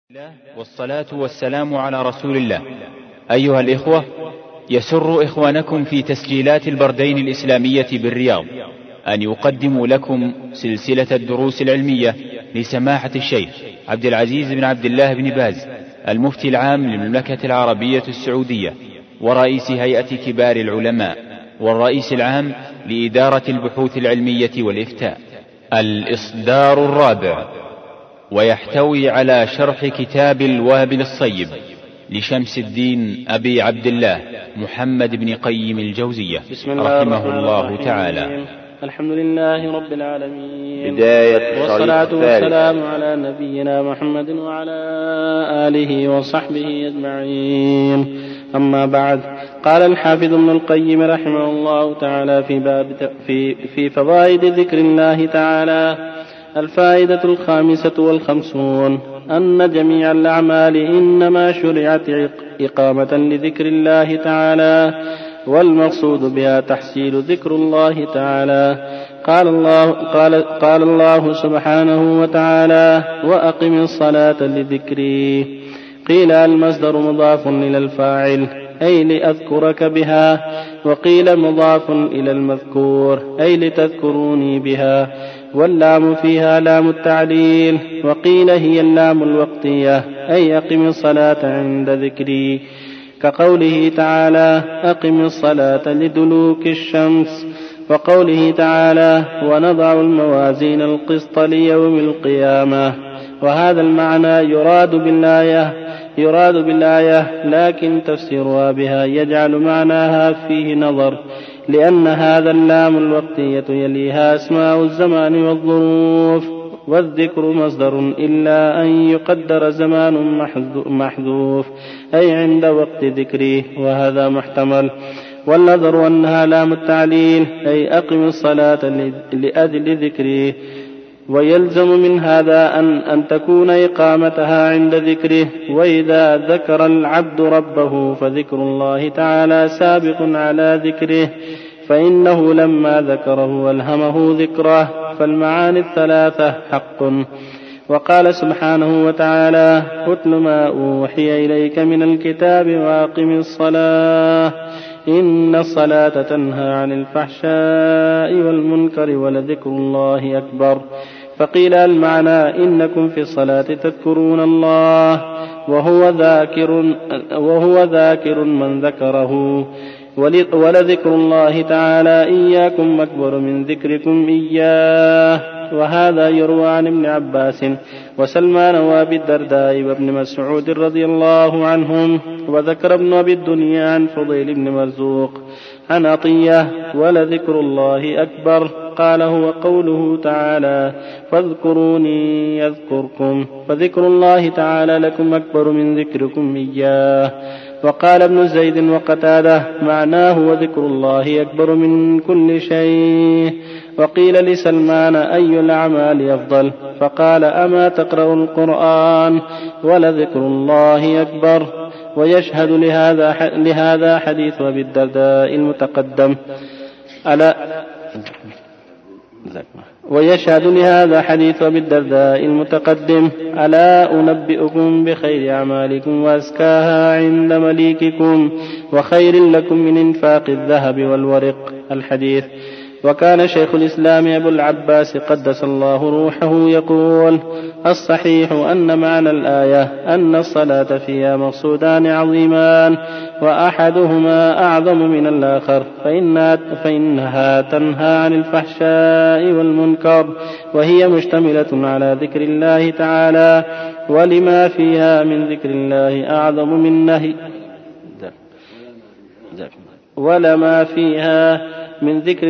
والصلاة والسلام على رسول الله. أيها الإخوة، يسر إخوانكم في تسجيلات البردين الإسلامية بالرياض أن يقدموا لكم سلسلة الدروس العلمية لسماحة الشيخ عبد العزيز بن عبد الله بن باز، المفتي العام للمملكة العربية السعودية ورئيس هيئة كبار العلماء والرئيس العام لإدارة البحوث العلمية والإفتاء، الإصدار الرابع، ويحتوي على شرح كتاب الوابل الصيب لشمس الدين أبي عبد الله محمد بن قيم الجوزية رحمه الله تعالى. الحمد لله رب العالمين، بداية والصلاة والسلام على نبينا محمد وعلى آله وصحبه أجمعين. أما بعد، قال الحافظ ابن القيم رحمه الله تعالى في فوائد ذكر الله تعالى: الفائدة 55 أن جميع الأعمال إنما شرعت إقامة لذكر الله تعالى، والمقصود بها تحصيل ذكر الله تعالى. قال الله سبحانه وتعالى: وأقم الصلاة لذكري. قيل المصدر مضاف إلى الفاعل أي لأذكرك بها، وقيل مضاف إلى المذكور أي لتذكروني بها، واللام فيها لام التعليل، وقيل هي اللام الوقتية أي أقم الصلاة عند ذكري، كقوله تعالى: أقم الصلاة لدلوك الشمس، وقوله تعالى: ونضع الموازين القسط ليوم القيامة. وهذا المعنى يراد بالآية، لكن تفسيرها بها يجعل معناها فيه نظر، لأن هذا اللام الوقتية يليها أسماء الزمان والظروف، والذكر مصدر إلا أن يقدر زمان محذوف أي عند وقت ذكره، وهذا محتمل. والنظر أنها لام التعليل أي أقم الصلاة لأجل ذكره، ويلزم من هذا أن تكون إقامتها عند ذكره. وإذا ذكر العبد ربه فذكر الله تعالى سابق على ذكره، فإنه لما ذكره ألهمه ذكره، فالمعاني الثلاثة حق. وقال سبحانه وتعالى: اتل ما أوحي إليك من الكتاب وأقم الصلاة إن الصلاة تنهى عن الفحشاء والمنكر ولذكر الله أكبر. فقيل المعنى: إنكم في الصلاة تذكرون الله وهو ذاكر من ذكره، ولذكر الله تعالى إياكم أكبر من ذكركم إياه. وهذا يروى عن ابن عباس وسلمان وابي الدرداء وابن مسعود رضي الله عنهم. وذكر ابن أبي الدنيا عن فضيل بن مرزوق عن عطية: ولذكر الله أكبر. قال: هو قوله تعالى: فاذكروني يذكركم، فذكر الله تعالى لكم أكبر من ذكركم إياه. وقال ابن زيد وقتادة: معناه وذكر الله أكبر من كل شيء. وقيل لسلمان: أي الأعمال أفضل؟ فقال: أما تقرأ القرآن؟ ولذكر الله أكبر. ويشهد لهذا حديث أبي الدرداء المتقدم ألا أنبئكم بخير أعمالكم وأزكاها عند مليككم وخير لكم من إنفاق الذهب والورق. الحديث. وكان شيخ الإسلام أبو العباس قدس الله روحه يقول: الصحيح أن معنى الآية أن الصلاة فيها مقصودان عظيمان، وأحدهما أعظم من الآخر، فإنها تنهى عن الفحشاء والمنكر، وهي مشتملة على ذكر الله تعالى، ولما فيها من ذكر الله أعظم من نهي ولما فيها من ذكر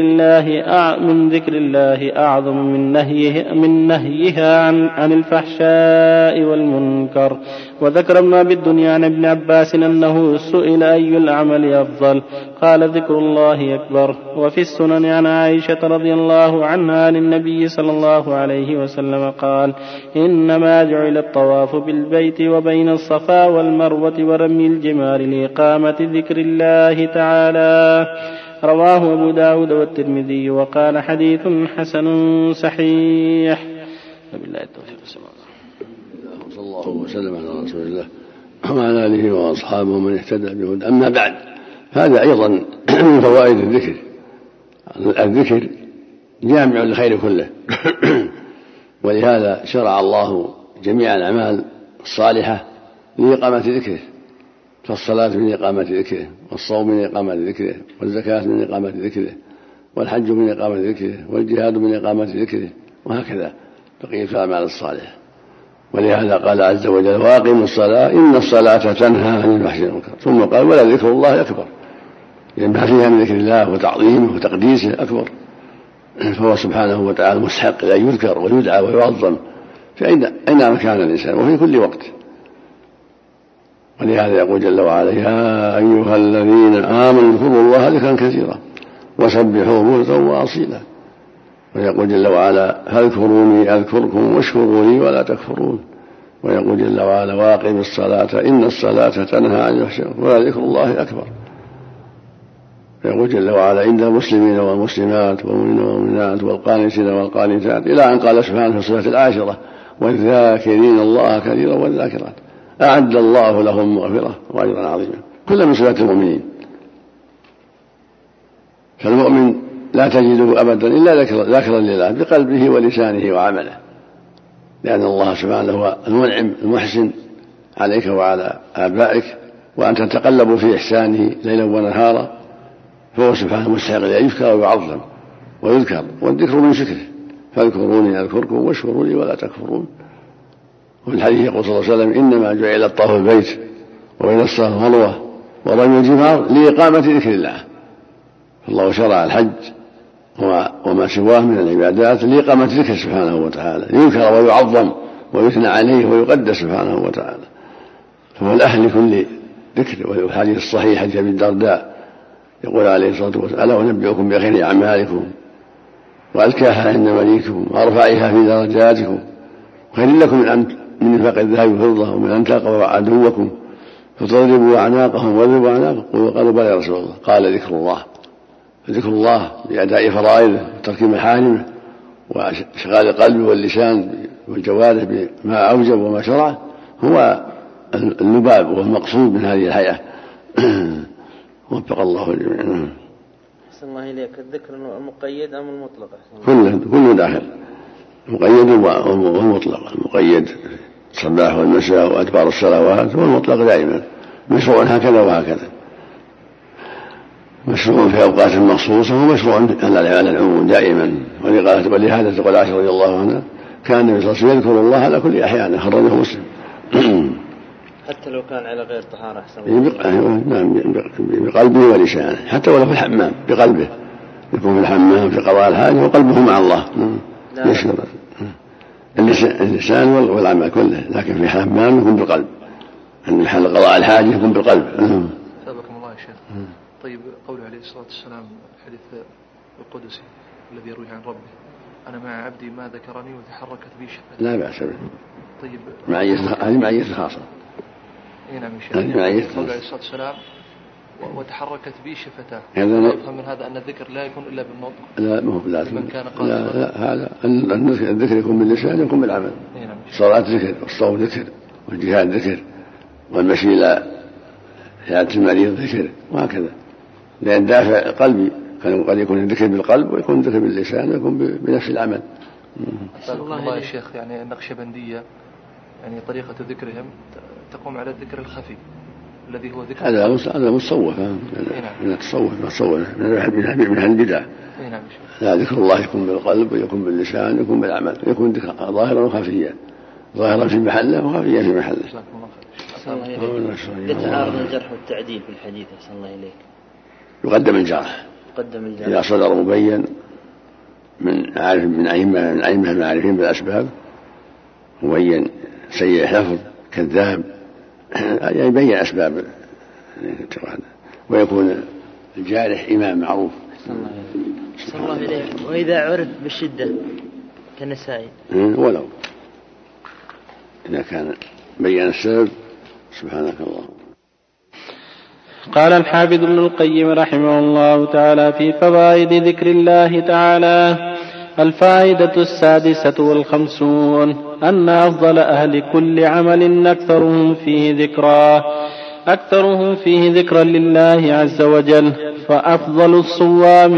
الله أعظم من نهيها عن الفحشاء والمنكر. وذكر ابن أبي الدنيا عن ابن عباس أنه سئل: أي العمل أفضل؟ قال: ذكر الله أكبر. وفي السنن عن عائشة رضي الله عنها عن النبي صلى الله عليه وسلم قال: إنما جعل الطواف بالبيت وبين الصفا والمروة ورمي الجمار لإقامة ذكر الله تعالى. رواه أبو داود والترمذي وقال: حديث حسن صحيح. وبالله التوفيق. صلى الله الله وسلم على رسول الله وعلى آله وأصحابه من اهتدى بهداه. أما بعد، هذا أيضا من فوائد الذكر. الذكر جامع للخير كله ولهذا شرع الله جميع الأعمال الصالحة لإقامة ذكره، فالصلاة من إقامة ذكره، والصوم من إقامة ذكره، والزكاة من إقامة ذكره، والحج من إقامة ذكره، والجهاد من إقامة ذكره، وهكذا بقية الأعمال الصالحة. ولهذا قال عز وجل: وأقيموا الصلاة إن الصلاة تنهى عن الفحشاء والمنكر. ثم قال: ولذكر الله أكبر، لما فيها من ذكر الله وتعظيمه وتقديسه أكبر، فهو سبحانه وتعالى مستحق أن يذكر ويدعى ويعظم في أين كان الإنسان وفي كل وقت. ولهذا يقول جل وعلا: يا أيها الذين آمنوا اذكروا الله ذكرا كثيرا وسبحوه بكرة وأصيلا. ويقول جل وعلا: فاذكروني أذكركم واشكروا لي ولا تكفرون. ويقول جل وعلا: وأقم الصلاة إن الصلاة تنهى عن الفحشاء ولذكر الله أكبر. ويقول جل وعلا: إن المسلمين والمسلمات والمؤمنين والمؤمنات والقانتين والقانتات، إلى أن قال سبحانه في الصلاة العاشرة: والذاكرين الله كثيرا والذاكرات أعد الله لهم مغفرة وأجرا عظيما. كل من صفات المؤمنين. فالمؤمن لا تجده أبدا إلا ذاكرا لله بقلبه ولسانه وعمله، لأن الله سبحانه هو المنعم المحسن عليك وعلى آبائك، وأن تتقلب في إحسانه ليلا ونهارا، فهو سبحانه مستحق أن يذكر ويعظم ويذكر، والذكر من شكره: فاذكروني أذكركم واشكروا لي ولا تكفرون. وفي الحديث يقول صلى الله عليه وسلم: إنما جعل الطواف البيت وبين الصفا والمروة ورمي الجمار لإقامة ذكر الله. فالله شرع الحج وما سواه من العبادات لإقامة ذكر سبحانه وتعالى، يذكر ويعظم ويثنى عليه ويقدس سبحانه وتعالى، فهو الأهل لكل ذكر. وفي الحديث الصحيح حديث أبي الدرداء يقول عليه الصلاة والسلام: ألا أنبئكم بخير أعمالكم وأزكاها عند مليككم وأرفعها في درجاتكم، خير لكم من انفاق الذهب والفضة ومن أن تلقوا عدوكم فتضربوا أعناقهم واضربوا أعناقهم. قالوا: بلى يا رسول الله. قال: ذكر الله. فذكر الله بأداء فرائضه وترك محارمه واشغال القلب واللسان والجوارح بما أوجب وما شرع هو اللباب والمقصود من هذه الحياة. وفق الله الجميع. أحسن الله إليك. الذكر المقيد أم المطلق؟ كله داخل، المقيد والمطلق. المقيد الصباح والمساء وأدبار الصلوات، والمطلق دائما مشروع هكذا وهكذا، مشروع في أوقات مخصوصة ومشروع على العموم دائما. ولهذا تقول عائشة رضي الله عنها: كان النبي صلى الله عليه وسلم يذكر الله على كل أحيان، خرجه مسلم. حتى لو كان على غير طهارة؟ نعم، بقلبه ولسانه، حتى ولو في الحمام بقلبه، يكون في الحمام في قضاء الحاجة وقلبه مع الله يشكر. اللسان والعمل كله، لكن في الحمام يكون بالقلب، عند محل قضاء الحاجة يكون بالقلب. سابقكم الله يا شيخ. طيب، قوله عليه الصلاة والسلام الحديث القدسي الذي يروي عن ربه: أنا مع عبدي ما ذكرني وتحركت بي شفتي. لا بأس به. طيب، هذه معية خاصة. نعم يا شيخ. قوله عليه الصلاة والسلام: وتحركت بي شفتاه. يفهم من هذا أن الذكر لا يكون إلا بالنطق؟ لا، ما هو لازم. لا، هذا الذكر يكون باللسان يكون بالعمل. الصلاة ذكر، والصوم ذكر، والجهاد ذكر، والمشي إلى عيادة المريض ذكر، وهكذا. لأن دافع قلبي قد يكون الذكر بالقلب ويكون الذكر باللسان ويكون بنفس العمل. الله يا شيخ، يعني النقشبندية يعني طريقة ذكرهم تقوم على الذكر الخفي الذي هو ذكر هذا متصوف من التصوف من البدع. لا، ذكر الله يكون بالقلب ويكون باللسان ويكون بالعمل، يكون ذكر ظاهرا وخفيا، ظاهرا في محله وخفيا في محله. يتعارض الجرح والتعديل في الحديث. أحسن الله إليك. يقدم الجرح إذا صدر مبين من أئمة المعارفين بالأسباب، مبين سيء حفظ كذاب، يعني يبين أسباب، ويكون الجارح إمام معروف. صلى الله عليه. وإذا عرف بالشدة كالنسائي، ولو إذا كان بين السبب. سبحانك الله. قال الحافظ ابن القيم رحمه الله تعالى في فوائد ذكر الله تعالى: الفائدة 56 أن أفضل أهل كل عمل أكثرهم فيه ذكرا لله عز وجل، فأفضل الصوام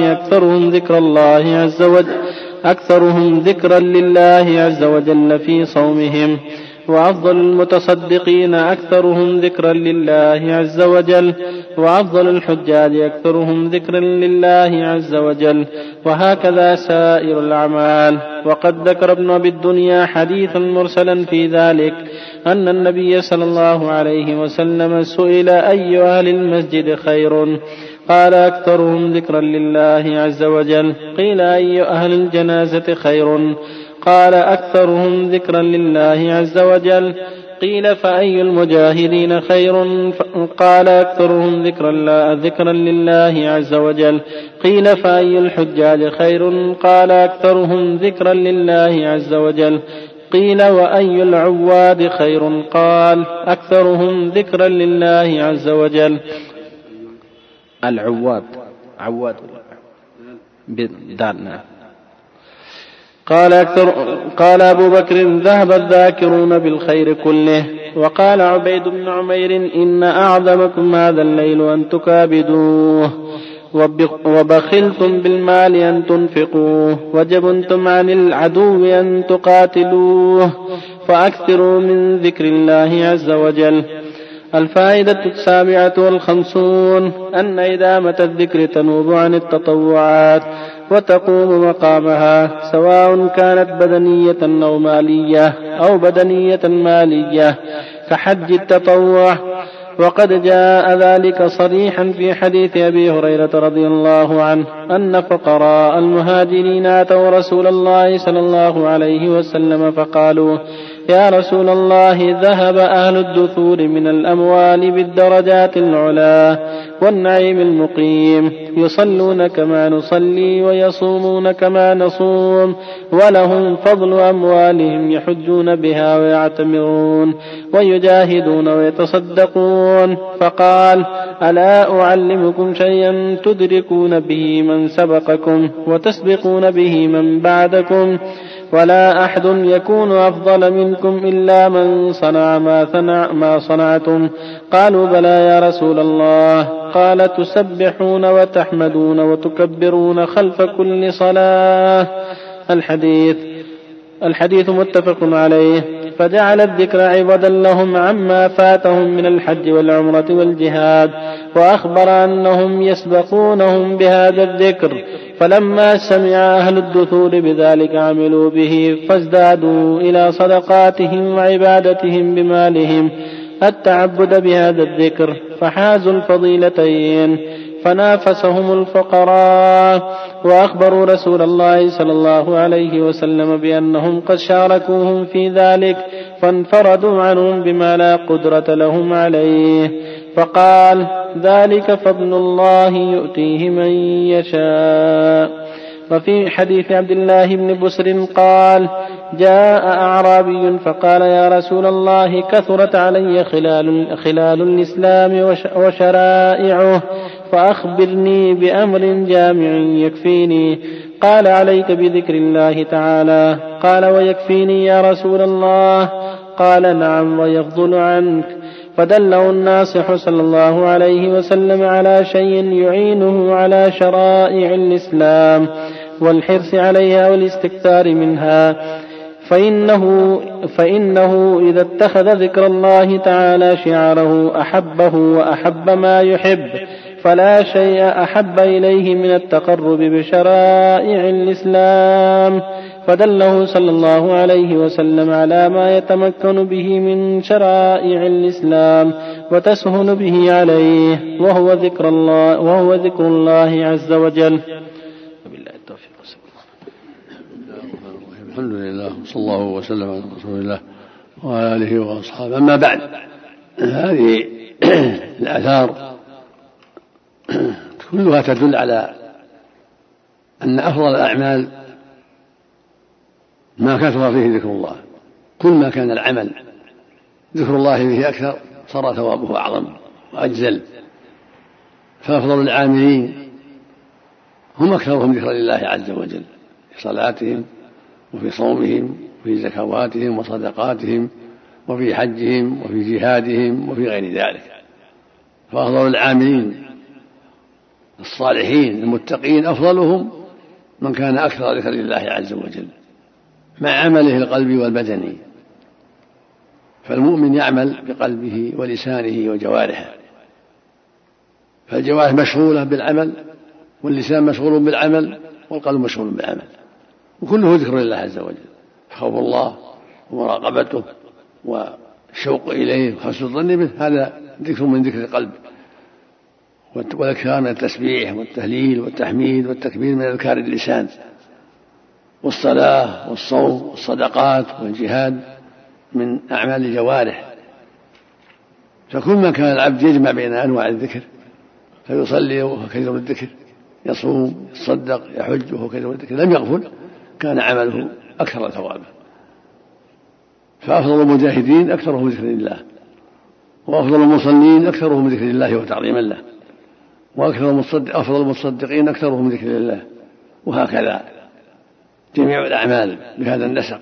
أكثرهم ذكرا لله عز وجل في صومهم، وأفضل المتصدقين أكثرهم ذكرا لله عز وجل، وأفضل الحجاج أكثرهم ذكرا لله عز وجل، وهكذا سائر الأعمال. وقد ذكر ابن أبي الدنيا حديثا مرسلا في ذلك أن النبي صلى الله عليه وسلم سئل أي أهل المسجد خير؟ قال أكثرهم ذكرا لله عز وجل. قيل أي أهل الجنازة خير؟ قال أكثرهم ذكرا لله عز وجل. قيل فأي المجاهدين خير؟ قال أكثرهم ذكرا لله عز وجل. قيل فأي الحجاج خير؟ قال أكثرهم ذكرا لله عز وجل. قيل وأي العواد خير؟ قال أكثرهم ذكرا لله عز وجل. العواد بدارنا. قال أبو بكر ذهب الذاكرون بالخير كله. وقال عبيد بن عمير إن أعظمكم هذا الليل أن تكابدوه، وبخلتم بالمال أن تنفقوه، وجبنتم عن العدو أن تقاتلوه، فأكثروا من ذكر الله عز وجل. الفائدة 57 أن إدامة الذكر تنوب عن التطوعات وتقوم مقامها، سواء كانت بدنية مالية كحج التطوع. وقد جاء ذلك صريحا في حديث أبي هريرة رضي الله عنه أن فقراء المهاجرين أتوا رسول الله صلى الله عليه وسلم فقالوا يا رسول الله ذهب أهل الدثور من الأموال بالدرجات العلا والنعيم المقيم، يصلون كما نصلي ويصومون كما نصوم، ولهم فضل أموالهم يحجون بها ويعتمرون ويجاهدون ويتصدقون. فقال ألا أعلمكم شيئا تدركون به من سبقكم وتسبقون به من بعدكم؟ ولا أحد يكون أفضل منكم إلا من صنع ما صنعتم. قالوا بلى يا رسول الله. قال تسبحون وتحمدون وتكبرون خلف كل صلاة. الحديث متفق عليه. فجعل الذكر عوضا لهم عما فاتهم من الحج والعمرة والجهاد، وأخبر أنهم يسبقونهم بهذا الذكر. فلما سمع أهل الدثور بذلك عملوا به، فازدادوا إلى صدقاتهم وعبادتهم بمالهم التعبد بهذا الذكر، فحازوا الفضيلتين، فنافسهم الفقراء. وأخبروا رسول الله صلى الله عليه وسلم بأنهم قد شاركوهم في ذلك، فانفردوا عنهم بما لا قدرة لهم عليه. فقال ذلك فضل الله يؤتيه من يشاء. وفي حديث عبد الله بن بسر قال جاء أعرابي فقال يا رسول الله كثرت علي خلال الإسلام وشرائعه، فأخبرني بأمر جامع يكفيني. قال عليك بذكر الله تعالى. قال ويكفيني يا رسول الله؟ قال نعم ويفضل عنك. فدله الناصح صلى الله عليه وسلم على شيء يعينه على شرائع الإسلام والحرص عليها والاستكثار منها، فإنه إذا اتخذ ذكر الله تعالى شعاره أحبه وأحب ما يحب، فلا شيء أحب إليه من التقرب بشرائع الإسلام. فدله صلى الله عليه وسلم على ما يتمكن به من شرائع الإسلام وتسهل به عليه، وهو ذكر الله عز وجل. وبالله التوفيق. الحمد لله صلى الله وسلم على رسول الله وعلى آله وأصحابه. أما بعد، هذه الآثار كلها تدل على أن أفضل الأعمال ما كثر فيه ذكر الله. كل ما كان العمل ذكر الله فيه أكثر صار ثوابه أعظم وأجزل. فأفضل العاملين هم أكثرهم ذكرا لله عز وجل، في صلاتهم وفي صومهم وفي زكواتهم وصدقاتهم وفي حجهم وفي جهادهم وفي غير ذلك. فأفضل العاملين الصالحين المتقين أفضلهم من كان أكثر ذكر الله عز وجل مع عمله القلبي والبدني. فالمؤمن يعمل بقلبه ولسانه وجوارحه، فالجوارح مشغولة بالعمل واللسان مشغول بالعمل والقلب مشغول بالعمل، وكله ذكر لله عز وجل، خوف الله ومراقبته والشوق إليه وحسن الظن به، هذا ذكر من ذكر القلب. والأذكار من التسبيح والتهليل والتحميد والتكبير من أذكار اللسان، والصلاة والصوم والصدقات والجهاد من أعمال الجوارح. فكل ما كان العبد يجمع بين أنواع الذكر، فيصلي وهو كثير الذكر، يصوم يتصدق يحج وهو كثير الذكر، لم يغفل، كان عمله أكثر ثوابا. فأفضل المجاهدين أكثرهم ذكر الله، وأفضل المصلين أكثرهم ذكر الله وتعظيما له، أفضل المصدقين أكثرهم ذكر الله، وهكذا جميع الأعمال بهذا النسق.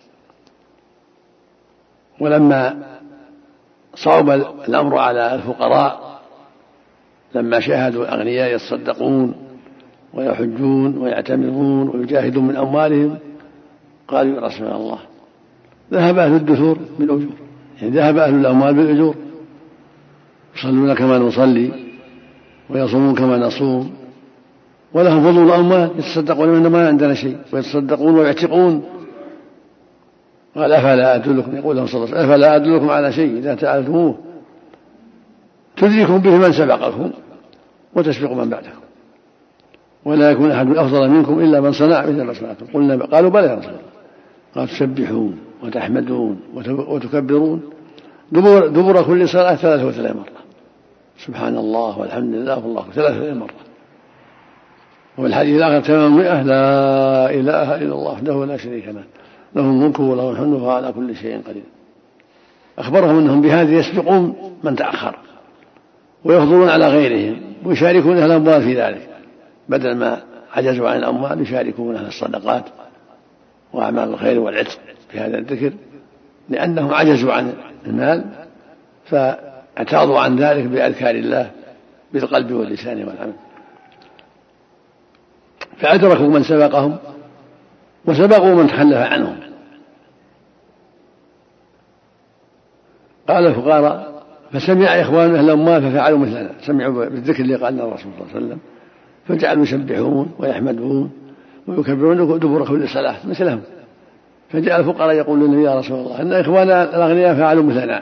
ولما صعب الأمر على الفقراء لما شاهدوا الأغنياء يتصدقون ويحجون ويعتمرون ويجاهدون من أموالهم، قالوا يا رسول الله ذهب أهل الدثور بالأجور، يعني ذهب أهل الأموال بالأجور، يصلون كما نصلي ويصومون كما نصوم ولهم فضل الأموال، يتصدقون من ما عندنا شيء ويتصدقون ويعتقون. قال أفلا أدلكم، يقول لهم صلى الله عليه وسلم أفلا أدلكم على شيء إذا تعلموه تدركم به من سبقكم وتسبق من بعدكم، ولا يكون أحد أفضل منكم إلا من صنع مثل ما صنعتم. قالوا بلى يا رسول الله. قال تسبحون وتحمدون وتكبرون دبر كل صلاة 33 مرة، سبحان الله والحمد لله والله 33 مرة. وفي الحديث الآخر تمام 100 لا إله إلا الله وحده لا شريك له له الملك وله الحمد وهو على كل شيء قدير. أخبرهم أنهم بهذا يسبقون من تأخر ويفضلون على غيرهم ويشاركون أهل الأموال في ذلك، بدل ما عجزوا عن الأموال يشاركون أهل الصدقات وأعمال الخير والعتق في هذا الذكر، لأنهم عجزوا عن المال فاعتاضوا عن ذلك بأذكار الله بالقلب واللسان والعمل، فأدركوا من سبقهم وسبقوا من تخلف عنهم. قال الفقراء فسمع إخوان أهل الأموال ففعلوا مثلنا، سمعوا بالذكر اللي قال لنا الرسول صلى الله عليه وسلم، فجعلوا يسبحون ويحمدون ويكبرون دبر كل صلاة مثلهم. فجاء الفقراء يقولون يا رسول الله إن إخواننا الأغنياء فعلوا مثلنا،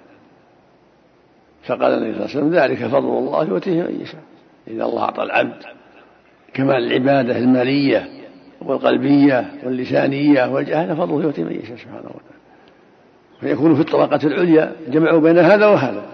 فقال النبي صلى الله عليه وسلم ذلك فضل الله يؤتيه من يشاء. إذا الله أعطى العبد كمال العبادة المالية والقلبية واللسانية والجهاد فضله يؤتي من يشاء سبحانه وتعالى، فيكون في الطبقة العليا جمعوا بين هذا وهذا.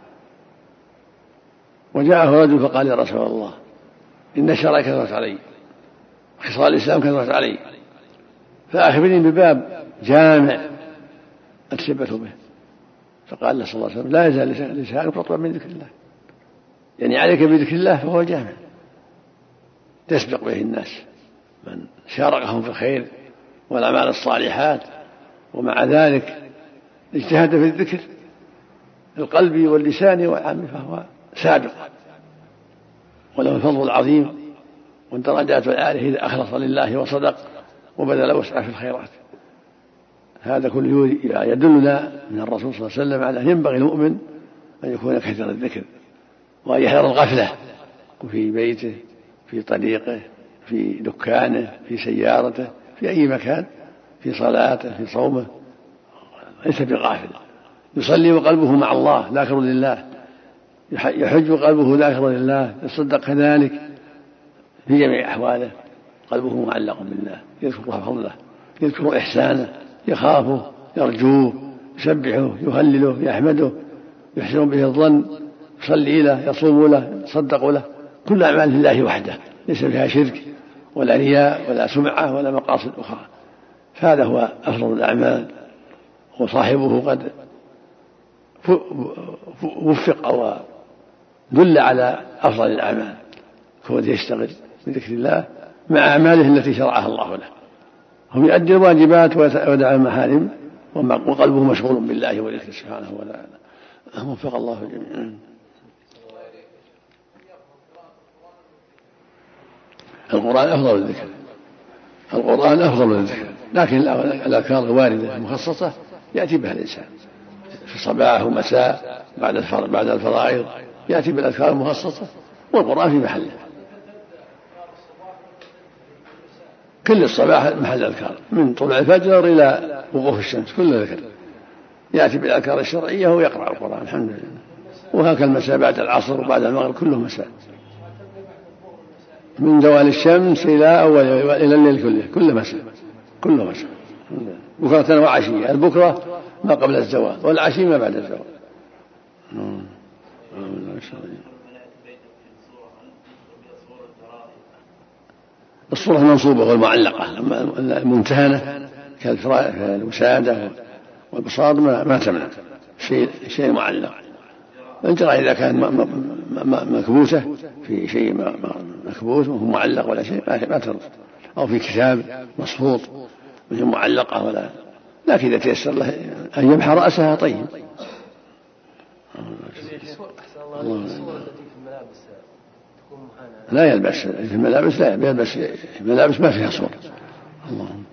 وجاءه رجل فقال يا رسول الله إن الشرع كثرت علي، خصال الإسلام كثرت علي، فأخبرني بباب جامع أتثبت به. فقال له صلى الله عليه وسلم لا يزال لسانك رطبا من ذكر الله، يعني عليك بذكر الله فهو جامع تسبق به الناس من شاركهم في الخير والأعمال الصالحات، ومع ذلك اجتهد في الذكر القلبي واللساني والعمل فهو سابق وله الفضل العظيم والدرجات العالية إذا أخلص لله وصدق وبذل وسعى في الخيرات. هذا كله يدلنا من الرسول صلى الله عليه وسلم على أن ينبغي المؤمن أن يكون كثير الذكر وأن يحذر الغفلة في بيته في طريقه في دكانه في سيارته في أي مكان، في صلاته في صومه، ليس بغافل. يصلي وقلبه مع الله ذاكر لله، يحج وقلبه ذاكر لله، يصدق كذلك في جميع أحواله قلبه معلق بالله، يذكر الله فضله يذكر إحسانه يخافه يرجوه يسبحه يهلله يحمده يحسن به الظن، يصلي له يصوم له يصدق له، كل أعمال لله وحده ليس فيها شرك ولا رياء ولا سمعة ولا مقاصد أخرى. فهذا هو أفضل الأعمال، وصاحبه قد وفق ودل على أفضل الأعمال، كونه يشتغل بذكر الله مع أعماله التي شرعها الله له، هم يؤدي الواجبات ويدع المحارم وقلبه مشغول بالله وذكره سبحانه وتعالى. وفق الله جميعا. القرآن أفضل الذكر، القرآن أفضل الذكر، لكن الأذكار الواردة المخصصة يأتي بها الإنسان في الصباح ومساء بعد الفرائض، يأتي بالأذكار المخصصة، والقرآن في محله. كل الصباح محل الأذكار من طلوع الفجر إلى وقوف الشمس، كل ذكر يأتي بالأذكار الشرعية ويقرأ القرآن الحمد لله. وهكذا المساء بعد العصر وبعد المغرب كله مساء، من زوال الشمس إلى الليل كله، كله مساء، بكرة وعشية. البكرة ما قبل الزوال، والعشي ما بعد الزوال. الصورة المنصوبة والمعلقة الممتهنة كالوسادة والبساط ما تمنع، شيء معلق. الجرى إذا كان مكبوسة في شيء مكبوس وهو معلق ولا شيء ما ترد، أو في كتاب مصفوط وهي معلقة ولا، لكن إذا تيسر له أن يمحى رأسها طيب. لا يلبس في الملابس، لا يلبس ملابس ما فيها صور. اللهم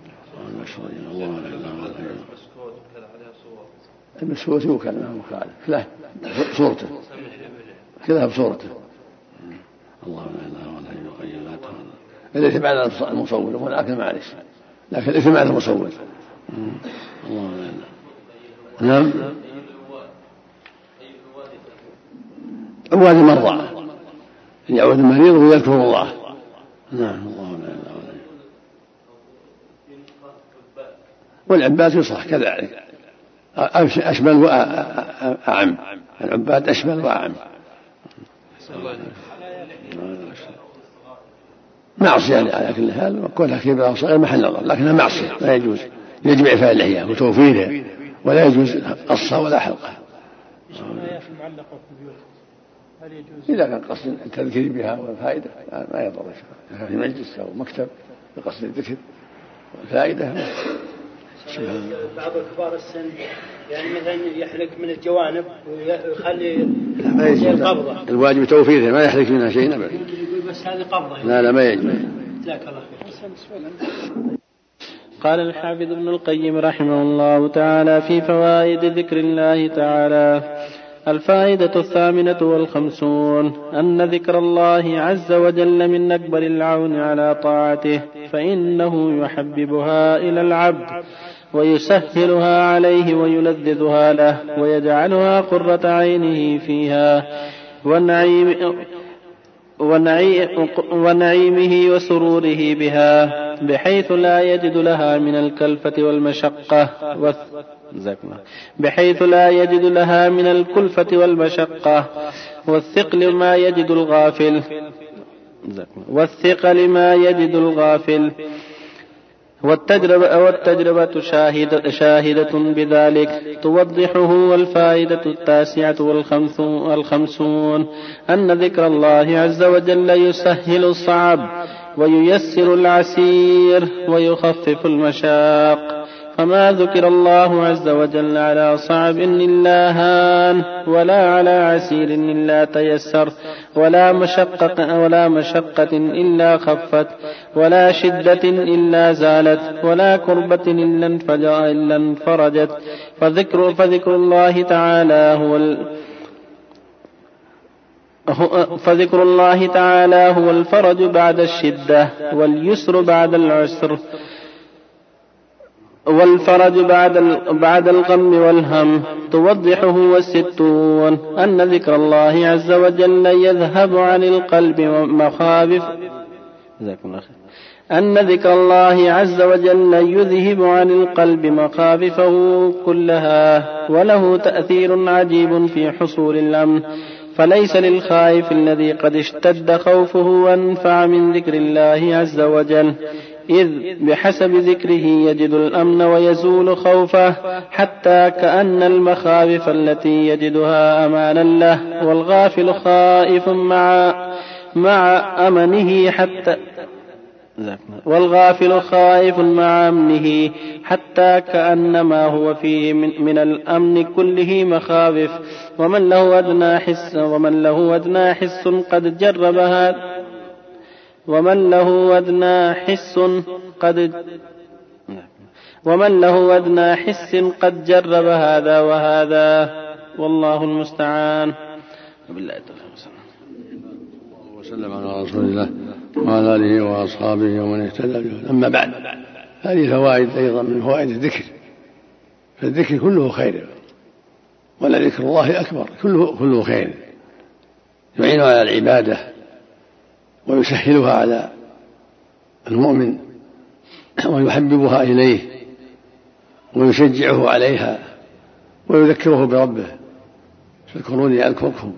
المسكوت وكلمه مخالف، لا صورته كذا بصورته. اللهم لا اله الا الله لا تهون الإثم على المصور، ولكن معلش، لكن الإثم على المصور. اللهم لا. نعم. أموال المرضى يعود المريض ويذكر الله. نعم. اللهم لا اله الا الله. والعباد يصح كذلك، أشمل وأعم، العباد أشمل وأعم. معصية على كل حال، وكلها كبيرة وصغيرة محل نظر، لكنها معصية لا يجوز، يجب إعفاء اللحية وتوفيرها، ولا يجوز قصها ولا حلقها. إذا كان قصد التذكير بها والفائدة ما يضر، في مجلس أو مكتب بقصد الذكر والفائدة. بعض كبار السن يعني مثلا يحلق من الجوانب ويخلي القبضة، الواجب توفيرها، ما يحلق منها شيء أبدا. بس هذه قبضة لا ما يجوز. قال الحافظ ابن القيم رحمه الله تعالى في فوائد ذكر الله تعالى: الفائدة 58 أن ذكر الله عز وجل من أكبر العون على طاعته، فإنه يحببها إلى العبد ويسهلها عليه ويلذذها له ويجعلها قرة عينه فيها ونعيمه وسروره بها، بحيث لا يجد لها من الكلفة والمشقة والثقل ما يجد الغافل والتجربة شاهدة بذلك توضحه. والفائدة 59 أن ذكر الله عز وجل يسهل الصعب وييسر العسير ويخفف المشاق، فما ذكر الله عز وجل على صعب إلا هان، ولا على عسير إلا تيسر، ولا مشقة إلا خفت، ولا شدة إلا زالت، ولا كربة إلا انفرجت. فذكر الله تعالى هو الفرج بعد الشدة، واليسر بعد العسر، والفرج بعد الغم والهم. توضحه 60 أن ذكر الله عز وجل يذهب عن القلب مخاوفه كلها، وله تأثير عجيب في حصول الأمن. فليس للخائف الذي قد اشتد خوفه أنفع من ذكر الله عز وجل، إذ بحسب ذكره يجد الأمن ويزول خوفه، حتى كأن المخاوف التي يجدها أمانا له، والغافل خائف مع أمنه والغافل خائف مع أمنه حتى كأنما هو فيه من الأمن كله مخاوف. ومن له أدنى حس قد جرب هذا ومن له أدنى حس قد جرب هذا وهذا، والله المستعان. بالله وسلم على رسول الله وعلى آله وأصحابه ومن اهتدى به. أما بعد، هذه فوائد أيضا من فوائد الذكر، فالذكر كله خير، ولذكر الله أكبر، كله خير، يعين على العبادة ويسهلها على المؤمن ويحببها إليه ويشجعه عليها ويذكره بربه، فاذكروني أذكركم.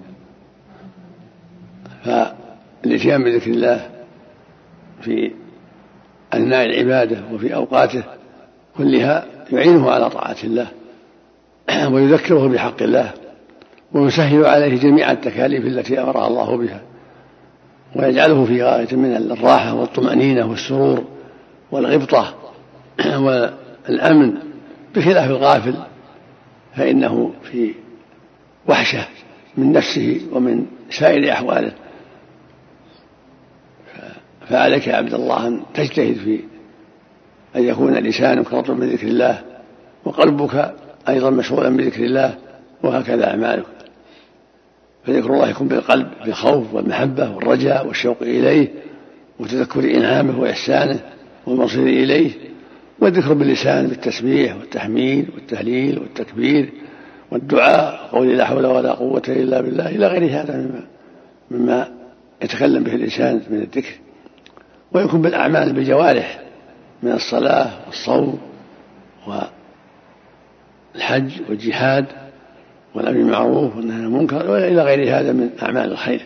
فالاتيان بذكر الله في أثناء العبادة وفي أوقاته كلها يعينه على طاعة الله ويذكره بحق الله ويسهل عليه جميع التكاليف التي أمرها الله بها، ويجعله في غاية من الراحة والطمأنينة والسرور والغبطة والأمن، بخلاف الغافل فإنه في وحشة من نفسه ومن سائر أحواله. فعليك يا عبد الله أن تجتهد في أن يكون لسانك رطبا بذكر الله وقلبك أيضا مشغولا بذكر الله، وهكذا أعمالك. فذكر الله يكون بالقلب بالخوف والمحبة والرجاء والشوق إليه وتذكر إنعامه وإحسانه والمصير إليه، والذكر باللسان بالتسبيح والتحميد والتهليل والتكبير والدعاء قول لا حول ولا قوة إلا بالله إلى غير هذا مما يتكلم به اللسان من الذكر. ويكون بالأعمال بالجوارح من الصلاة والصوم والحج والجهاد والأمر بالمعروف والنهي عن المنكر وإلى غير هذا من أعمال الخير.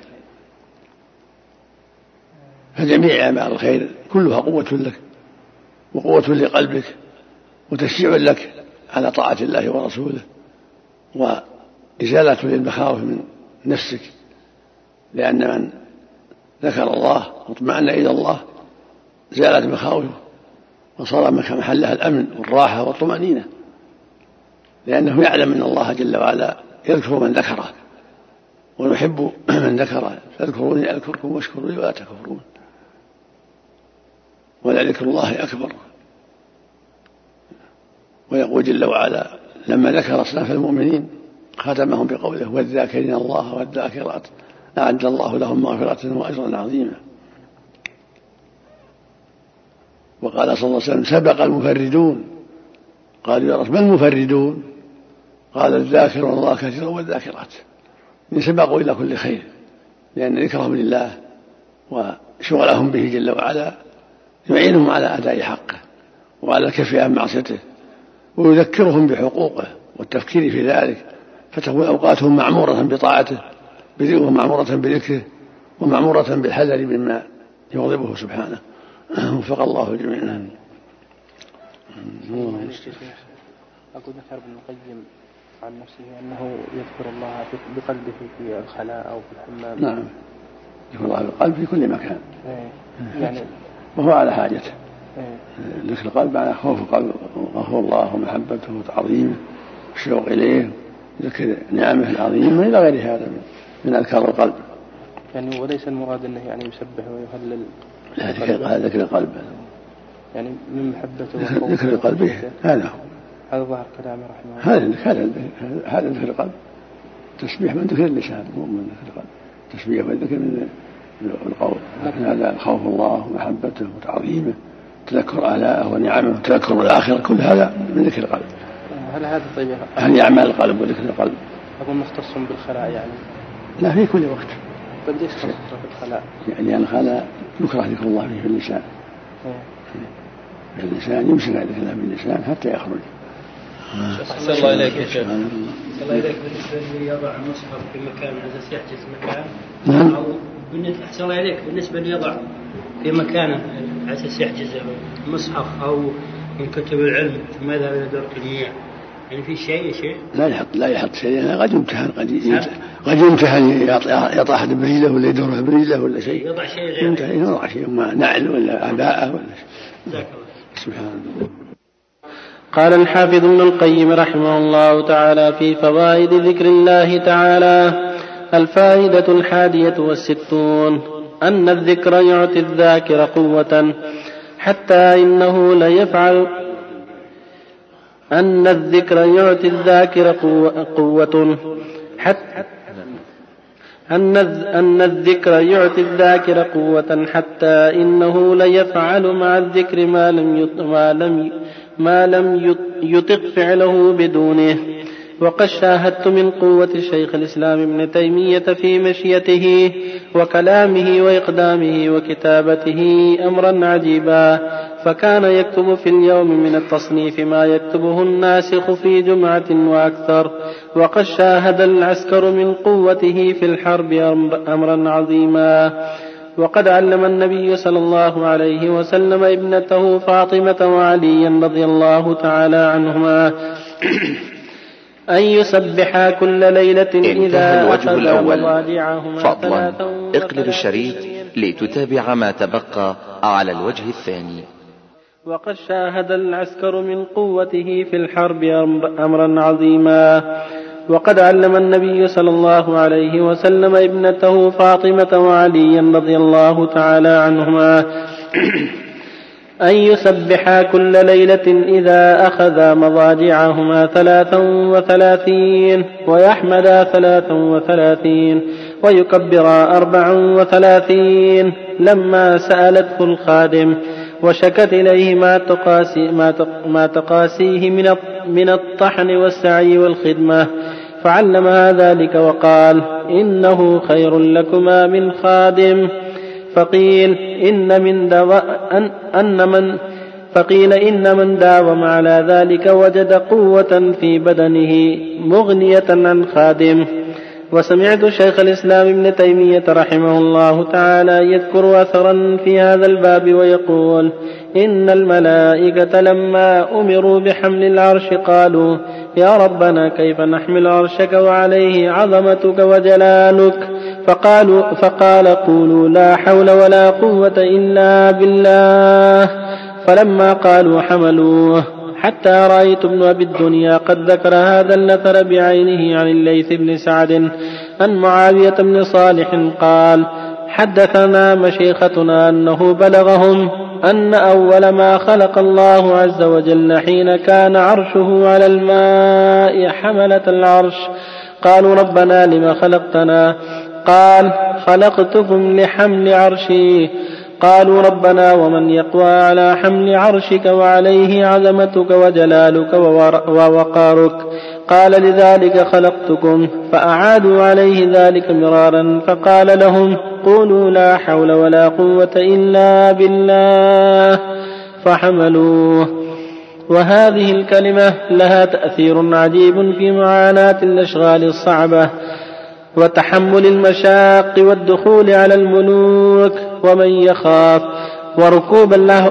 فجميع أعمال الخير كلها قوة لك وقوة لقلبك وتشجيع لك على طاعة الله ورسوله وإزالة للمخاوف من نفسك، لأن من ذكر الله واطمأن إلى الله زالت مخاوفه وصار محلها الأمن والراحة والطمأنينة، لأنه يعلم أن الله جل وعلا يذكر من ذكره ويحب من ذكره. فاذكروني أذكركم واشكروا لي ولا تكفرون، ولذكر الله أكبر. ويقول جل وعلا لما ذكر أصناف المؤمنين ختمهم بقوله والذاكرين الله والذاكرات أعد الله لهم مغفرة وأجرا عظيما. وقال صلى الله عليه وسلم سبق المفردون، قالوا يا رسول ما المفردون؟ قال الذاكرون الله كثيرا والذاكرات، من سبقوا إلى كل خير، لأن ذكرهم لله وشغلهم به جل وعلا يعينهم على أداء حقه وعلى الكف عن معصيته ويذكرهم بحقوقه والتفكير في ذلك، فتكون أوقاتهم معمورة بطاعته ومعمورة بذكره ومعمورة بالحذر مما يغضبه سبحانه. وفق الله جميعا. أقول ذكر ابن القيم عن نفسه أنه يذكر الله بقلبه في الخلاء أو في الحمام. نعم، يذكر الله بالقلب في كل مكان، يعني وهو على حاجته. ذكر القلب على خوف الله ومحبته وتعظيمه والشوق إليه، ذكر نعمه العظيمة إلى غير هذا من أذكار القلب. يعني وليس المراد أنه يعني يسبح ويهلل، لا، ذكر القلب يعني من محبته ذكر القلب هذا هذا ظاهر كلامه رحمه الله. هذا ذكر القلب. تسبيح من ذكر اللسان مو من ذكر القلب، تسبيح من ذكر من القول، لكن هذا خوف الله ومحبته وتعظيمه، تذكر آلاءه ونعمه وتذكر الآخرة، كل هذا من ذكر القلب. هل هذا طيب؟ هل أعمال القلب وذكر القلب أقول مختص بالخلاء يعني؟ لا، في كل وقت. طيب ليش في الخلاء؟ يعني الخلاء يكره ذكر الله فيه في اللسان. في اللسان يمسك ذكر الله باللسان حتى يخرج. أحسن الله إليك يا شيخ. أحسن الله إليك. بالنسبة لي يضع المصحف في مكان على أساس يحجز مكان. نعم. أو أحسن الله إليك بالنسبة لي يضع في مكان على أساس يحجز مصحف أو من كتب العلم ثم يذهب إلى دورة المياه، يعني في شيء لا يحط شيء، قد يمتحن قد يمتحن يطرح أحد بريله ولا يدورها بريله ولا شيء، يضع شيء يضع شيء ما نعل ولا عباءة ولا شيء. سبحان الله. قال الحافظ ابن القيم رحمه الله تعالى في فوائد ذكر الله تعالى: الفائدة 61 أن الذكر يعطي الذاكر قوة حتى إنه ليفعل أن الذكر يعطي الذاكر قوة أن الذكر يعطي الذاكر قوة حتى إنه ليفعل مع الذكر ما لم يطق فعله بدونه. وقد شاهدت من قوة شيخ الإسلام ابن تيمية في مشيته وكلامه وإقدامه وكتابته أمرا عجيبا، فكان يكتب في اليوم من التصنيف ما يكتبه الناسخ في جمعة وأكثر. وقد شاهد العسكر من قوته في الحرب أمرا عظيما. وقد علم النبي صلى الله عليه وسلم ابنته فاطمة وعليا رضي الله تعالى عنهما أن يسبحا كل ليلة إذا أخذ مضاجعهما. فضلا اقلب الشريط لتتابع ما تبقى على الوجه الثاني. وقد شاهد العسكر من قوته في الحرب أمرا عظيما. وقد علم النبي صلى الله عليه وسلم ابنته فاطمة وعليا رضي الله تعالى عنهما أن يسبحا كل ليلة إذا أخذا مضاجعهما 33 ويحمدا 33 ويكبرا 34 لما سألته الخادم وشكت إليه ما تقاسيه من الطحن والسعي والخدمة، فعلمها ذلك وقال: إنه خير لكما من خادم. فقيل إن من داوم على ذلك وجد قوة في بدنه مغنية عن خادم. وسمعت شيخ الإسلام ابن تيمية رحمه الله تعالى يذكر أثرا في هذا الباب ويقول: إن الملائكة لما أمروا بحمل العرش قالوا: يا ربنا كيف نحمل عرشك وعليه عظمتك وجلالك؟ فقال: قولوا لا حول ولا قوة إلا بالله. فلما قالوا حملوه حتى رأيت ابن أبي الدنيا قد ذكر هذا الأثر بعينه عن الليث بن سعد عن معاوية بن صالح قال: حدثنا مشيختنا أنه بلغهم أن أول ما خلق الله عز وجل حين كان عرشه على الماء حملة العرش. قالوا: ربنا لما خلقتنا؟ قال: خلقتكم لحمل عرشي. قالوا: ربنا ومن يقوى على حمل عرشك وعليه عظمتك وجلالك ووقارك؟ قال: لذلك خلقتكم. فأعادوا عليه ذلك مرارا، فقال لهم: قولوا لا حول ولا قوة إلا بالله. فحملوه. وهذه الكلمة لها تأثير عجيب في معاناة الأشغال الصعبة وتحمل المشاق والدخول على الملوك ومن يخاف وركوب الله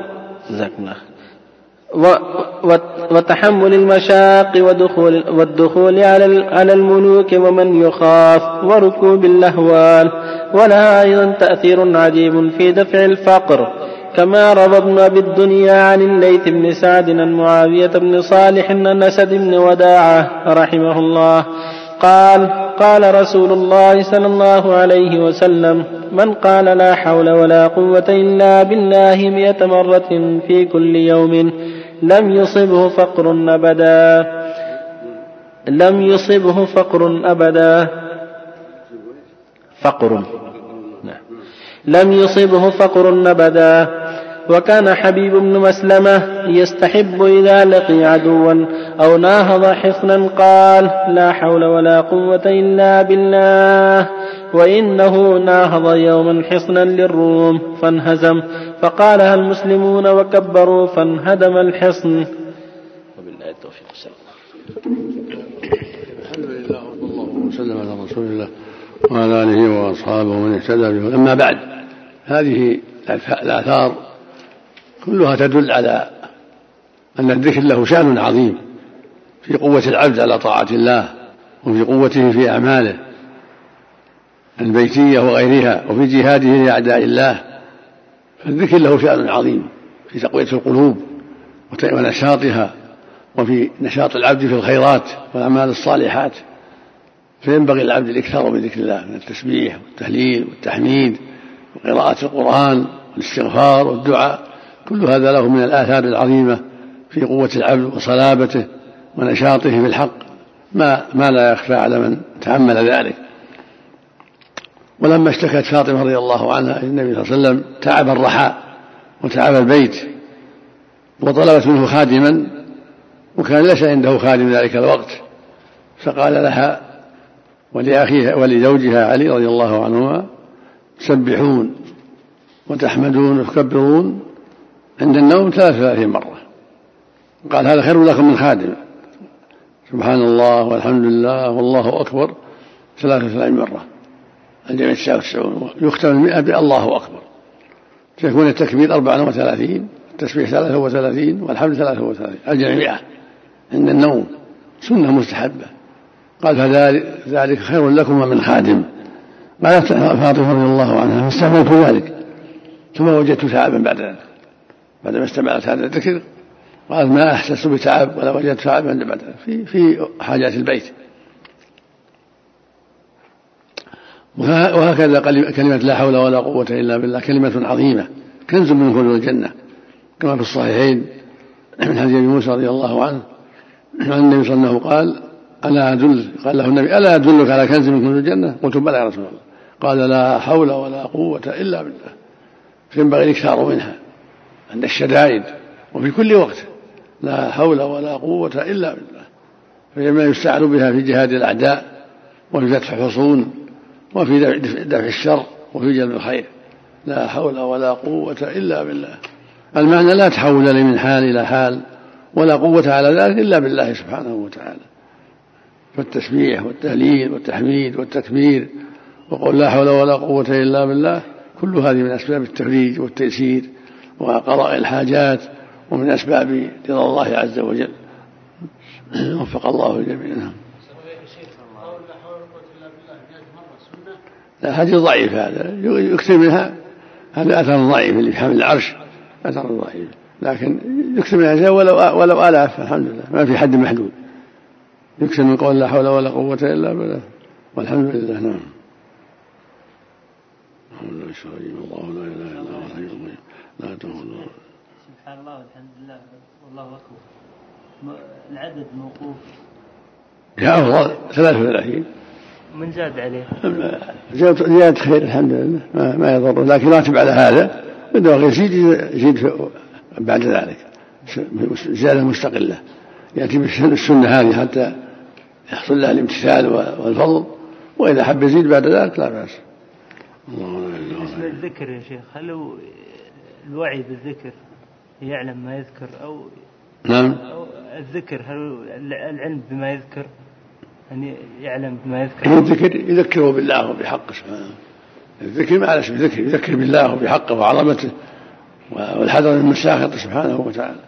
وتحمل المشاق والدخول على الملوك ومن يخاف وركوب الأهوال. ولها أيضا تأثير عجيب في دفع الفقر، كما روى ابن أبي الدنيا عن الليث بن سعد عن معاوية بن صالح عن أسد بن وداعة رحمه الله قال رسول الله صلى الله عليه وسلم: من قال لا حول ولا قوة إلا بالله 100 مرة في كل يوم لم يصبه فقر أبدا. وكان حبيب بن مسلمة يستحب إذا لقي عدوا أو ناهض حصنا قال: لا حول ولا قوة إلا بالله. وإنه ناهض يوما حصنا للروم فانهزم، فقالها المسلمون وكبروا فانهدم الحصن. وبالله التوفيق. الحمد لله وصلى الله وسلم على رسول الله وعلى آله وأصحابه ومن اهتدى به. أما بعد، هذه الآثار كلها تدل على أن الذكر له شأن عظيم في قوة العبد على طاعة الله وفي قوته في أعماله البيتية وغيرها وفي جهاده لأعداء الله، فالذكر له شأن عظيم في تقوية القلوب ونشاطها، وفي نشاط العبد في الخيرات والأعمال الصالحات، فينبغي العبد الإكثار من ذكر الله من التسبيح والتهليل والتحميد وقراءة القرآن والاستغفار والدعاء. كل هذا له من الآثار العظيمة في قوة العبد وصلابته ونشاطه في الحق ما لا يخفى على من تأمل ذلك. ولما اشتكت فاطمة رضي الله عنها النبي صلى الله عليه وسلم تعب الرحاء وتعب البيت، وطلبت منه خادما وكان ليس عنده خادم ذلك الوقت، فقال لها ولأخيها ولزوجها علي رضي الله عنهما: تسبحون وتحمدون وتكبرون عند النوم 33 مرة. قال: هذا خير لكم من خادم. سبحان الله والحمد لله والله أكبر 33 مرة، الجميع 99، يختم 100 بالله أكبر، فيكون التكبير 34، التسبيح 33 والحمد 33، الجميع 100 عند النوم، سنة مستحبة. قال: فذلك خير لكم من خادم. قالت فاطمة رضي الله عنها: فاستعملت ذلك ثم وجدت تعبا بعد ذلك، بعدما استعملت هذا الذكر قالت: ما أحسست بتعب ولا وجدت تعبا بعد ذلك في حاجات البيت. وهكذا كلمة لا حول ولا قوة إلا بالله كلمة عظيمة كنز من كنوز الجنة، كما في الصحيحين من حديث موسى رضي الله عنه عن النبي صلى الله عليه وسلم قال: قال له النبي: ألا أدلك على كنز من كنوز الجنة؟ قلت: بلى يا رسول الله. قال: لا حول ولا قوة إلا بالله. فينبغي الاكثار منها عند الشدائد وفي كل وقت، لا حول ولا قوة إلا بالله، فيما يستعان بها في جهاد الأعداء وفي فتح حصون وفي دفع الشر وفي جلب الخير. لا حول ولا قوة إلا بالله، المعنى لا تحول من حال إلى حال ولا قوة على ذلك إلا بالله سبحانه وتعالى. فالتسبيح والتهليل والتحميد والتكبير وقول لا حول ولا قوة إلا بالله كل هذه من أسباب التفريج والتيسير وقضاء الحاجات ومن أسباب رضا الله عز وجل. وفق الله الجميع. لا، حديث ضعيف هذا يكثر منها، هذا أثر ضعيف اللي في حمل العرش أثر ضعيف، لكن يكثر منها ولو آلاف الحمد لله، ما في حد محدود، يكثر من قول لا حول ولا قوة إلا بالله والحمد لله. نعم. الله لا إله إلا هو الحي القيوم لا تأخذه. سبحان الله والحمد لله والله أكبر. العدد موقوف يا أفضل 33 من زاد عليه زيادة خير الحمد لله ما يضر، لكن راتب على هذا بدأ يزيد بعد ذلك زيادة مستقلة يأتي بالسنة هذه حتى يحصل لها الامتثال والفضل، وإذا حب يزيد بعد ذلك لا بأس. بالنسبة للذكر يا شيخ، هل الوعي بالذكر يعلم ما يذكر أو نعم أو الذكر هل العلم بما يذكر يعني يعلم بما يذكر؟ الذكر يذكره بالله وبحقه سبحانه، الذكر ما اسم الذكر يذكر بالله وبحقه وعظمته والحذر من مساخطه سبحانه وتعالى.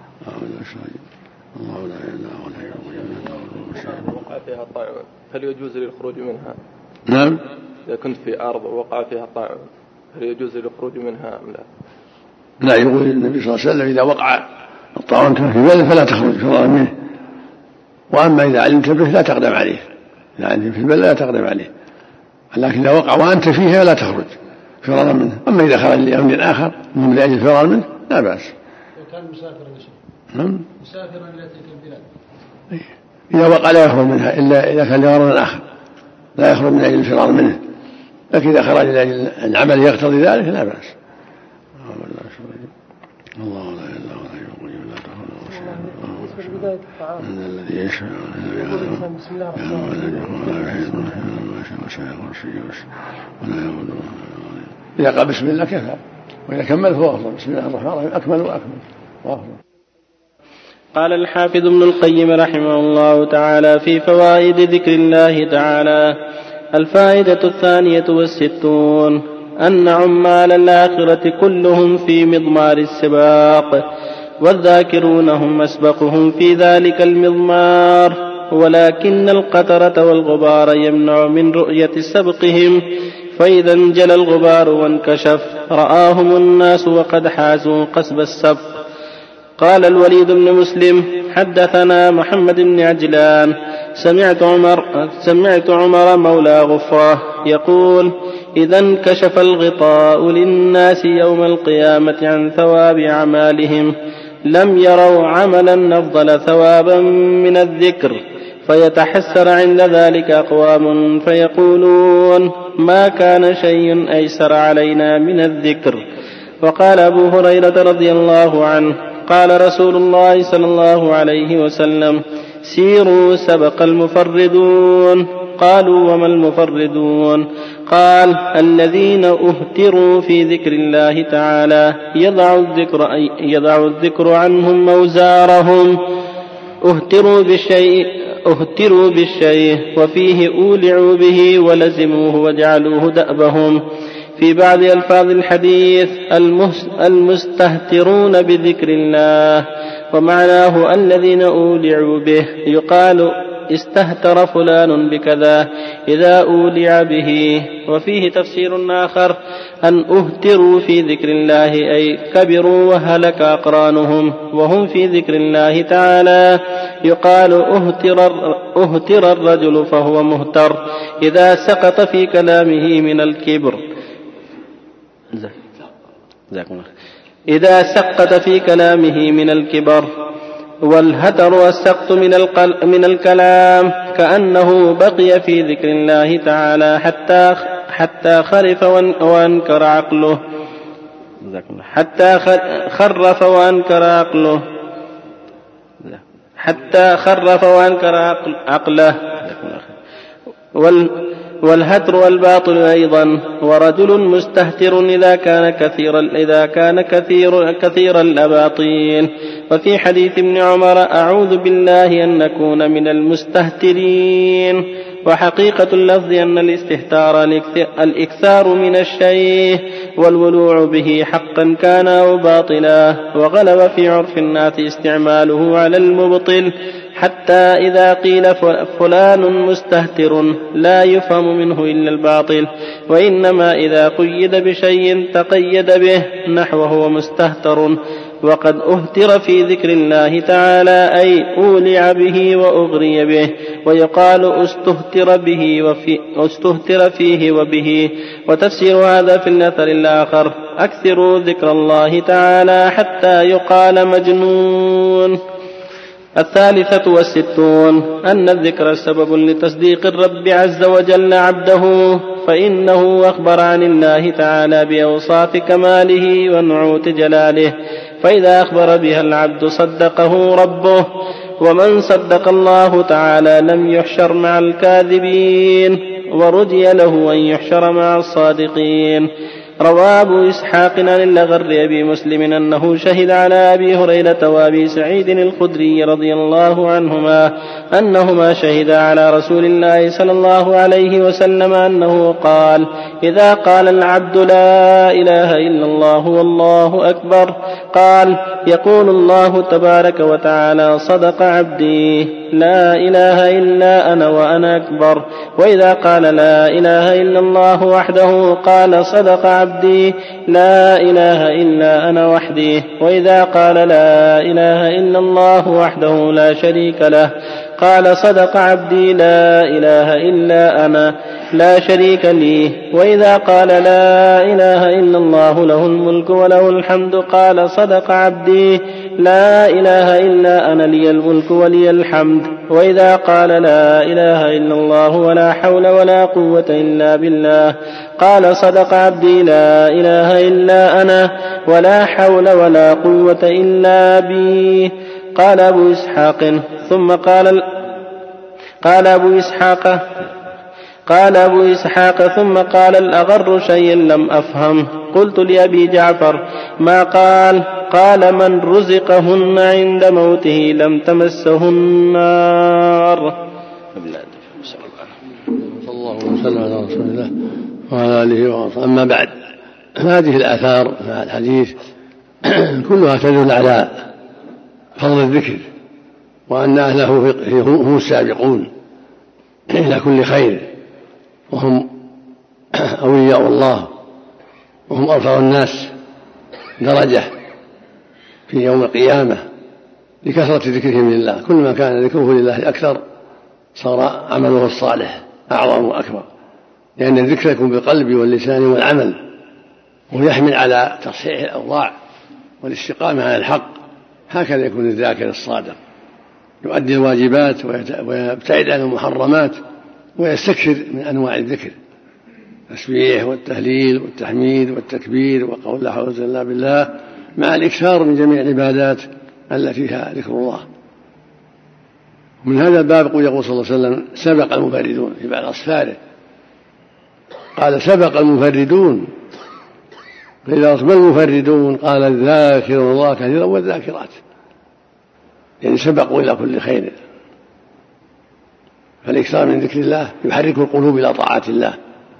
الله لا اله الا هو الحي القيوم. وقع فيها طاعون هل يجوز لي الخروج منها؟ نعم. إذا كنت في أرض ووقع فيها طاعون هل يجوز لي الخروج منها أم لا؟ لا، يقول النبي صلى الله عليه وسلم: إذا وقع الطاعون في بلد فلا تخرج فرارا منه، وأما إذا علمت به لا تقدم عليه، يعني في البلد لا تقدم عليه، لكن إذا وقع وأنت فيها لا تخرج فرارا منه. أما إذا خرج لأمر آخر من أجل الفرار منه لا بأس. لو كان مسافرا يا شيخ. نعم. مسافرا إلى تلك البلاد. إذا وقع لا يخرج منها إلا إذا كان لغرض آخر، لا يخرج من أجل الفرار منه، لكن إذا خرج لأجل العمل يقتضي ذلك لا بأس. الله لا إله إلا هو الحي القيوم لا تأخذه سنة ولا نوم الذي يشفع بسم الله إذا قال بسم الله كفى، وإذا كمل فهو أفضل. بسم الله الرحمن الرحيم أكمل وأكمل. قال الحافظ ابن القيم رحمه الله تعالى في فوائد ذكر الله تعالى: الفائدة 62 أن عمال الآخرة كلهم في مضمار السباق، والذاكرون هم أسبقهم في ذلك المضمار، ولكن القطرة والغبار يمنع من رؤية سبقهم، فإذا انجلى الغبار وانكشف رآهم الناس وقد حازوا قصب السبق. قال الوليد بن مسلم حدثنا محمد بن عجلان سمعت عمر مولى غفرة يقول إذا انكشف الغطاء للناس يوم القيامة عن ثواب أعمالهم لم يروا عملا أفضل ثوابا من الذكر، فيتحسر عند ذلك أقوام فيقولون ما كان شيء أيسر علينا من الذكر. وقال أبو هريرة رضي الله عنه قال رسول الله صلى الله عليه وسلم سيروا سبق المفردون. قالوا وما المفردون؟ قال الذين أهتروا في ذكر الله تعالى يضع الذكر عنهم موزارهم. أهتروا بالشيء وفيه أولعوا به ولزموه وجعلوه دأبهم. في بعض ألفاظ الحديث المستهترون بذكر الله، ومعناه الذين أولعوا به. يقال استهتر فلان بكذا إذا أولع به. وفيه تفسير آخر أن أهتروا في ذكر الله أي كبروا وهلك أقرانهم وهم في ذكر الله تعالى. يقال أهتر الرجل فهو مهتر إذا سقط في كلامه من الكبر. إذا سقط في كلامه من الكبر. والهتر السقط من الكلام كأنه بقي في ذكر الله تعالى حتى خرف وانكر عقله عقله. والهتر الباطل أيضا. ورجل مستهتر إذا كان كثير الأباطيل. وفي حديث ابن عمر أعوذ بالله أن نكون من المستهترين. وحقيقة اللفظ أن الاستهتار الإكثار من الشيء والولوع به حقا كان أو باطلا، وغلب في عرف الناس استعماله على المبطل، حتى إذا قيل فلان مستهتر لا يفهم منه إلا الباطل، وإنما إذا قيد بشيء تقيد به نحوه مستهتر. وقد أهتر في ذكر الله تعالى أي أولع به وأغري به. ويقال استهتر فيه وبه. وتفسير هذا في الأثر الآخر أكثروا ذكر الله تعالى حتى يقال مجنون. 63 أن الذكر سبب لتصديق الرب عز وجل عبده، فإنه أخبر عن الله تعالى بأوصاف كماله ونعوت جلاله، فإذا أخبر بها العبد صدقه ربه. ومن صدق الله تعالى لم يحشر مع الكاذبين، ورجي له أن يحشر مع الصادقين. روى أبو إسحاق عن الأغر أبي مسلم أنه شهد على أبي هريرة وأبي سعيد الخدري رضي الله عنهما أنهما شهدا على رسول الله صلى الله عليه وسلم أنه قال: إذا قال العبد لا إله إلا الله والله أكبر، قال: يقول الله تبارك وتعالى: صدق عبدي، لا إله إلا أنا وأنا أكبر. وإذا قال لا إله إلا الله وحده، قال: صدق عبدي، لا إله إلا أنا وحدي. وإذا قال لا إله إلا الله وحده لا شريك له، قال: صدق عبدي، لا إله إلا أنا لا شريك لي. وإذا قال لا إله إلا الله له الملك وله الحمد، قال: صدق عبدي، لا إله إلا أنا لي الملك ولي الحمد. وإذا قال لا إله إلا الله ولا حول ولا قوة إلا بالله، قال: صدق عبدي، لا إله إلا أنا ولا حول ولا قوة إلا بي. قال أبو إسحاق ثم قال أبو إسحاق ثم قال الأغر شيئا لم أفهم. قلت لأبي جعفر: ما قال؟ قال: من رزقهن عند موته لم تمسه النار. صلى الله وسلم على رسول الله وعلى آله وصحبه. أما بعد، هذه الآثار الحديث كلها تدل على فضل الذكر وأن أهله هم السابقون إلى كل خير، وهم أولياء الله، وهم أرفع الناس درجة في يوم القيامة لكثرة ذكرهم لله. كل ما كان ذكره لله أكثر صار عمله الصالح أعظم وأكبر، لأن الذكر يكون بالقلب واللسان والعمل، ويحمل على تصحيح الأوضاع والاستقامة على الحق. هكذا يكون الذاكر الصادق، يؤدي الواجبات ويبتعد عن المحرمات ويستكثر من أنواع الذكر، التسبيح والتهليل والتحميد والتكبير وقول لا حول ولا قوة إلا بالله، مع الإكثار من جميع العبادات التي فيها ذكر الله. ومن هذا الباب يقول صلى الله عليه وسلم: سبق المفردون في بعض أسفاره، قال: سبق المفردون. فإذا ما المفردون؟ قال: الذاكرون الله كثيرا والذاكرات، يعني سبقوا إلى كل خير. فالإكثار من ذكر الله يحرك القلوب إلى طاعة الله،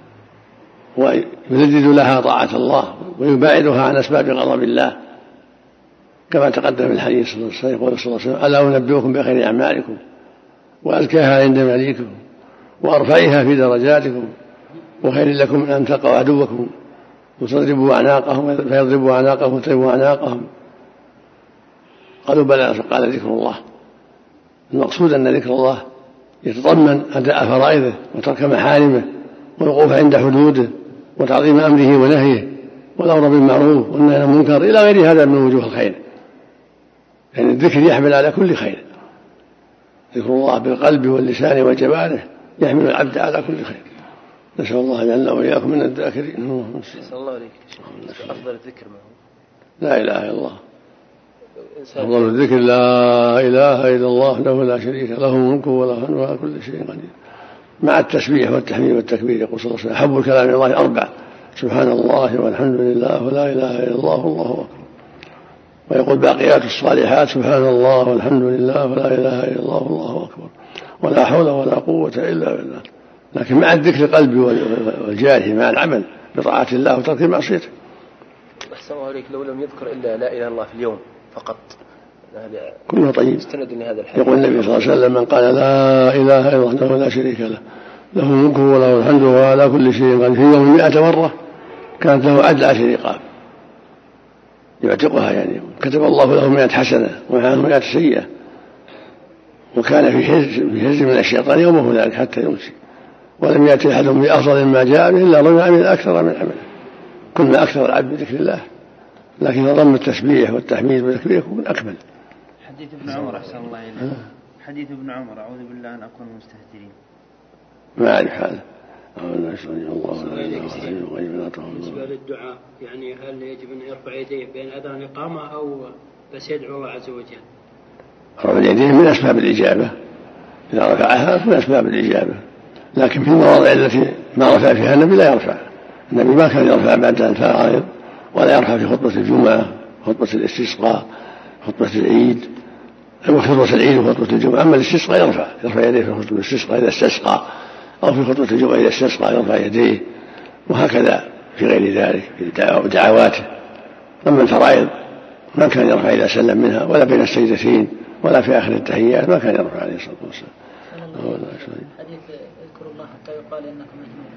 ويلذذ لها طاعة الله، ويباعدها عن أسباب غضب الله، كما تقدم في الحديث صلى الله عليه وسلم: ألا أنبئكم بخير أعمالكم وأزكاها عند مليككم وأرفعها في درجاتكم وخير لكم من أن تلقوا عدوكم وتضربوا أعناقهم فيضربوا أعناقهم وتضربوا أعناقهم. قالوا: بلى. قال: ذكر الله. المقصود أن ذكر الله يتضمن أداء فرائضه وترك محارمه والوقوف عند حدوده وتعظيم أمره ونهيه والأمر بالمعروف والنهي عن المنكر إلى غير هذا من وجوه الخير. يعني الذكر يحمل على كل خير، ذكر الله بالقلب واللسان والجوارح يحمل العبد على كل خير. نسأل الله جعلنا وإياكم من الذاكرين. نسأل الله عليك. أفضل الذكر ما هو؟ لا إله إلا الله. أفضل الذكر لا إله إلا الله له لا شريك له الملك وله الحمد وله كل شيء قدير، مع التسبيح والتحميد والتكبير. يقول صلى الله عليه وسلم: حب الكلام إلى الله 4: سبحان الله والحمد لله ولا إله إلا الله والله أكبر. ويقول: باقيات الصالحات: سبحان الله والحمد لله ولا إله إلا الله والله أكبر ولا حول ولا قوة إلا بالله. لكن مع الذكر القلبي والجارح مع العمل بطاعة الله وترك معصيته. أحسن الله عليك. لو لم يذكر إلا لا إله إلا الله في اليوم فقط كله طيب. هذا يقول النبي صلى الله عليه وسلم: من قال لا إله إلا الله لا شريك له له الملك وله الحمد وهو على كل شيء قدير في يوم 100 مرة كانت له عدل 10 رقاب يعتقها، يعني كتب الله له 100 حسنة وعنه 100 سيئة، وكان في حرز من الشيطان يومه ذلك حتى يمسي، ولم يأتي أحد بأفضل ما جاء به إلا رمى من أكثر من عمله. كنا أكثر العبد بذكر الله، لكن ضم التسبيح والتحميد والتكبير يكون أكمل. حديث ابن عمر أحسن الله إليه. حديث ابن عمر: أعوذ بالله أن أكون مستهترين. ما أعرف هذا. بالنسبة للدعاء، يعني هل يجب أن يرفع يديه بين أذان الإقامة أو بس يدعو الله عز وجل؟ رفع اليدين من أسباب الإجابة، إذا رفعها من أسباب الإجابة، لكن في المواضع التي ما رفع فيها النبي لا يرفع. النبي ما كان يرفع بعد الفرائض، ولا يرفع في خطبة الجمعة، خطبة الاستسقاء، خطبة العيد، خطبة العيد وخطبة الجمعة. أما الاستسقاء يرفع يديه في خطبة الاستسقاء إذا استسقى، أو في خطبة الجمعة إذا استسقى يرفع يديه، وهكذا في غير ذلك في دعواته. أما الفرائض ما كان يرفع إذا سلم منها، ولا بين السجدتين، ولا في آخر التحيات ما كان يرفع عليه الصلاة والسلام. حديث اذكروا الله حتى يقال إنكم مجنون،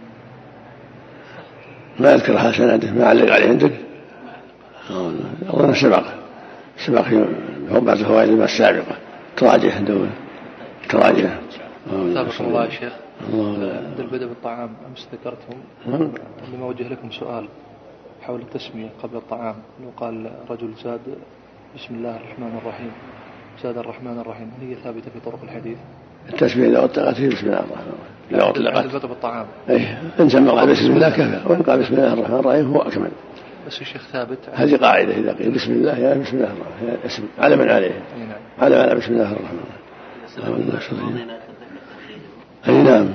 ما أذكر حسناته، ما علق عليه عندك؟ أظن سبق في بعض الفوائد ما السابقة، تراجع دولة تراجع. سابق الله يا شيخ. عند البدء بالطعام أمس ذكرتهم عندما أوجه لكم سؤال حول التسمية قبل الطعام، لو قال رجل زاد بسم الله الرحمن الرحيم، زاد الرحمن الرحيم، هل هي ثابتة في طرق الحديث؟ التسمية إذا أطلقت فيه بسم الله الرحمن الرحيم، إذا أطلقت عند البدء بالطعام إن سمى قال بسم الله كفى، وإن قال بسم الله الرحمن الرحيم هو أكمل. بس الشيخ ثابت هذه قاعدة، إذا قيل بسم الله يعني بسم الله الرحمن الرحيم اسم على من عليه، على بسم الله الرحمن الرحيم. أي نعم.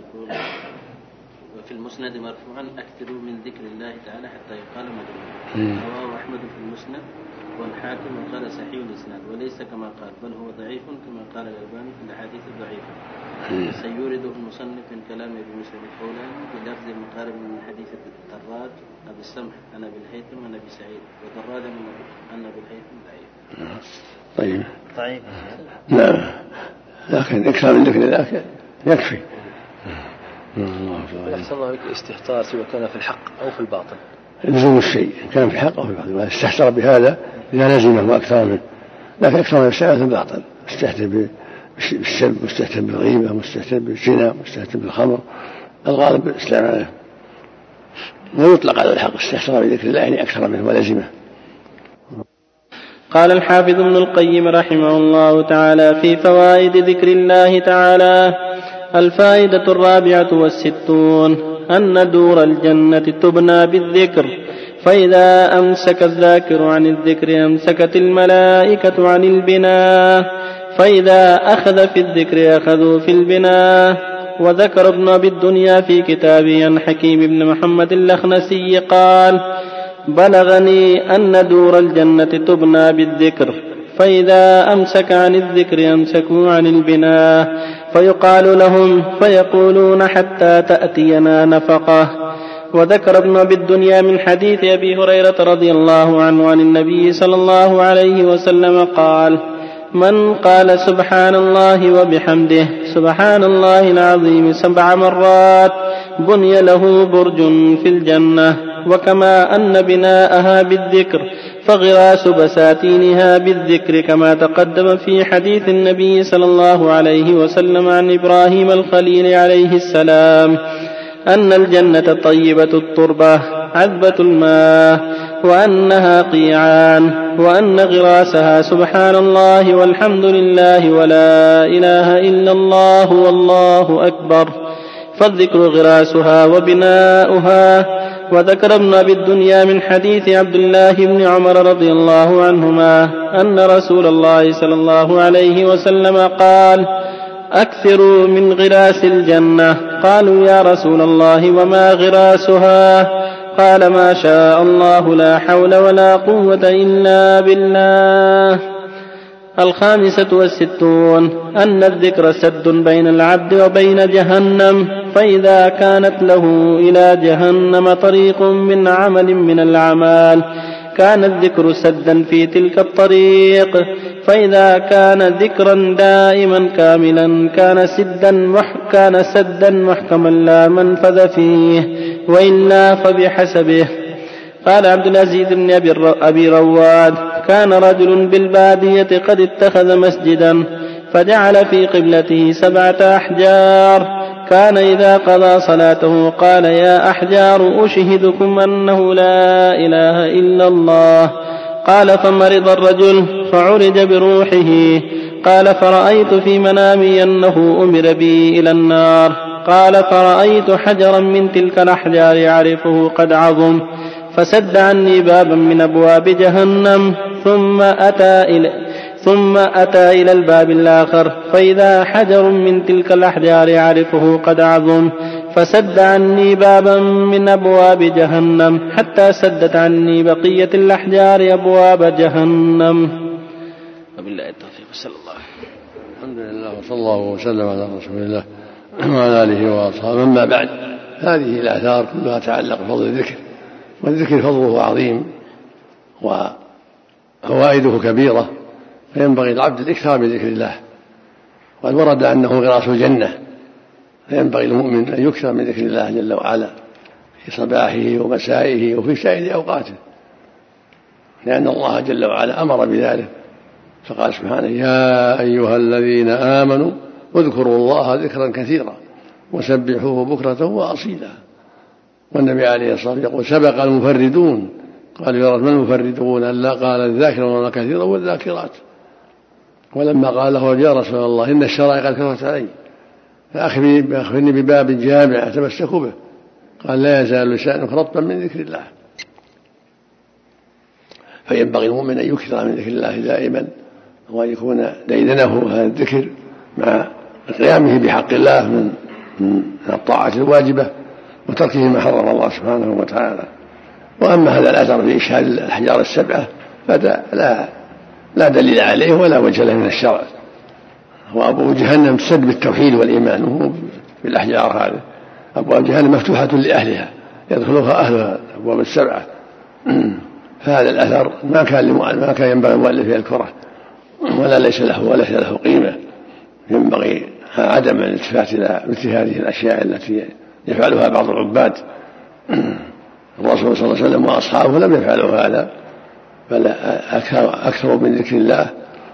وفي المسند مرفوعا: أكثروا من ذكر الله تعالى حتى يقال مجنون. رواه أحمد في المسند والحاكم وقال صحيح الإسناد، وليس كما قال، بل هو ضعيف كما قال الألباني في الأحاديث الضعيفة. سيورده المصنف من كلام ابن مسلم القولان بلفظ مقارب من حديث الدراج أبي السمح عن أبي الهيثم عن أبي سعيد، ودراج عن أبي الهيثم ضعيف. طيب ضعيف. نعم، لكن إكثار من ذكر الله يكفي. أحسن الله الاستهتار سواء كان في الحق أو في الباطل. لزوم الشيء كان في الحق أو في الباطل، استهتر بهذا إذا لزمه وأكثر منه، لكن أكثر من الشيء في الباطل، استهتر بالسب، مستهتر بالغيبة، مستهتر بالزنا، مستهتر بالخمر، الغالب بالإسلام عليه. ويطلق على الحق استهتر بذكر الله يعني أكثر منه ولزمه. قال الحافظ ابن القيم رحمه الله تعالى في فوائد ذكر الله تعالى: الفائدة 64 أن دور الجنة تبنى بالذكر، فإذا أمسك الذاكر عن الذكر أمسكت الملائكة عن البناء، فإذا أخذ في الذكر أخذوا في البناء. وذكر ابن أبي الدنيا في كتابه عن حكيم بن محمد اللخنسي قال: بلغني أن دور الجنة تبنى بالذكر، فإذا أمسك عن الذكر أمسكوا عن البناء، فيقال لهم فيقولون حتى تأتينا نفقة. وذكر ابن أبي الدنيا من حديث أبي هريرة رضي الله عنه عن النبي صلى الله عليه وسلم قال: من قال سبحان الله وبحمده سبحان الله العظيم 7 مرات بني له برج في الجنة. وكما أن بناءها بالذكر فغراس بساتينها بالذكر، كما تقدم في حديث النبي صلى الله عليه وسلم عن إبراهيم الخليل عليه السلام أن الجنة طيبة التربة عذبة الماء، وأنها قيعان، وأن غراسها سبحان الله والحمد لله ولا إله إلا الله والله أكبر، فالذكر غراسها وبناؤها. وذكر ابن أبي الدنيا من حديث عبد الله بن عمر رضي الله عنهما أن رسول الله صلى الله عليه وسلم قال: أكثروا من غراس الجنة. قالوا: يا رسول الله وما غراسها؟ قال: ما شاء الله لا حول ولا قوة إلا بالله. 65 أن الذكر سد بين العبد وبين جهنم، فإذا كانت له إلى جهنم طريق من عمل من الأعمال كان الذكر سدا في تلك الطريق، فإذا كان ذكرا دائما كاملا كان سدا محكما لا منفذ فيه، وإلا فبحسبه. قال عبد العزيز بن أبي رواد: كان رجل بالبادية قد اتخذ مسجدا فجعل في قبلته 7 أحجار، كان إذا قضى صلاته قال: يا أحجار أشهدكم أنه لا إله إلا الله. قال: فمرض الرجل فعرج بروحه. قال: فرأيت في منامي أنه أمر بي إلى النار. قال: فرأيت حجرا من تلك الأحجار يعرفه قد عظم، فسد عني بابا من أبواب جهنم، ثم أتى إلى الباب الآخر فإذا حجر من تلك الأحجار يعرفه قد عظم، فسد عني بابا من أبواب جهنم حتى سدت عني بقية الأحجار أبواب جهنم. وبالله التوفيق. صلى الله عليه وسلم. الحمد لله وصلى الله وسلم على رسول الله وعلى آله وأصحابه. أما بعد، هذه الآثار كلها تعلق بفضل الذكر، والذكر فضله عظيم وفوائده كبيرة، فينبغي العبد الإكثار من ذكر الله. وقد ورد أنه غراس الجنة، فينبغي المؤمن أن يكثر من ذكر الله جل وعلا في صباحه ومسائه وفي سائر أوقاته، لأن الله جل وعلا أمر بذلك، فقال سبحانه: يا أيها الذين آمنوا اذكروا الله ذكرا كثيرا وسبحوه بكرة وأصيلا. والنبي عليه الصلاة والسلام يقول: سبق المفردون. قالوا: يا رب من المفردون؟ ألا قال: الذاكرون كثيرا والذاكرات. ولما قال له: يا رسول الله إن الشرائع قد كثرت علي فأخبرني بباب جامع أتمسك به. قال: لا يزال لسانك رطبا من ذكر الله. فينبغي المؤمن أن يكثر من ذكر الله دائما، وأن يكون ديدنه هذا الذكر مع قيامه بحق الله من الطاعة الواجبة وتركه ما حرم الله سبحانه وتعالى. وأما هذا الأثر في إشهاد الأحجار 7 فلا لا دليل عليه ولا وجه له من الشرع. وأبواب جهنم تسد بالتوحيد والإيمان، وهو بالأحجار هذه. أبواب جهنم مفتوحة لأهلها يدخلها أهلها أبواب 7. فهذا الأثر ما كان ينبغي المؤلف يذكره، ولا ليس له قيمة. ينبغي عدم الالتفات إلى مثل هذه الأشياء التي يفعلها بعض العباد. الرسول صلى الله عليه وسلم وأصحابه لم يفعلوا هذا، بل أكثروا من ذكر الله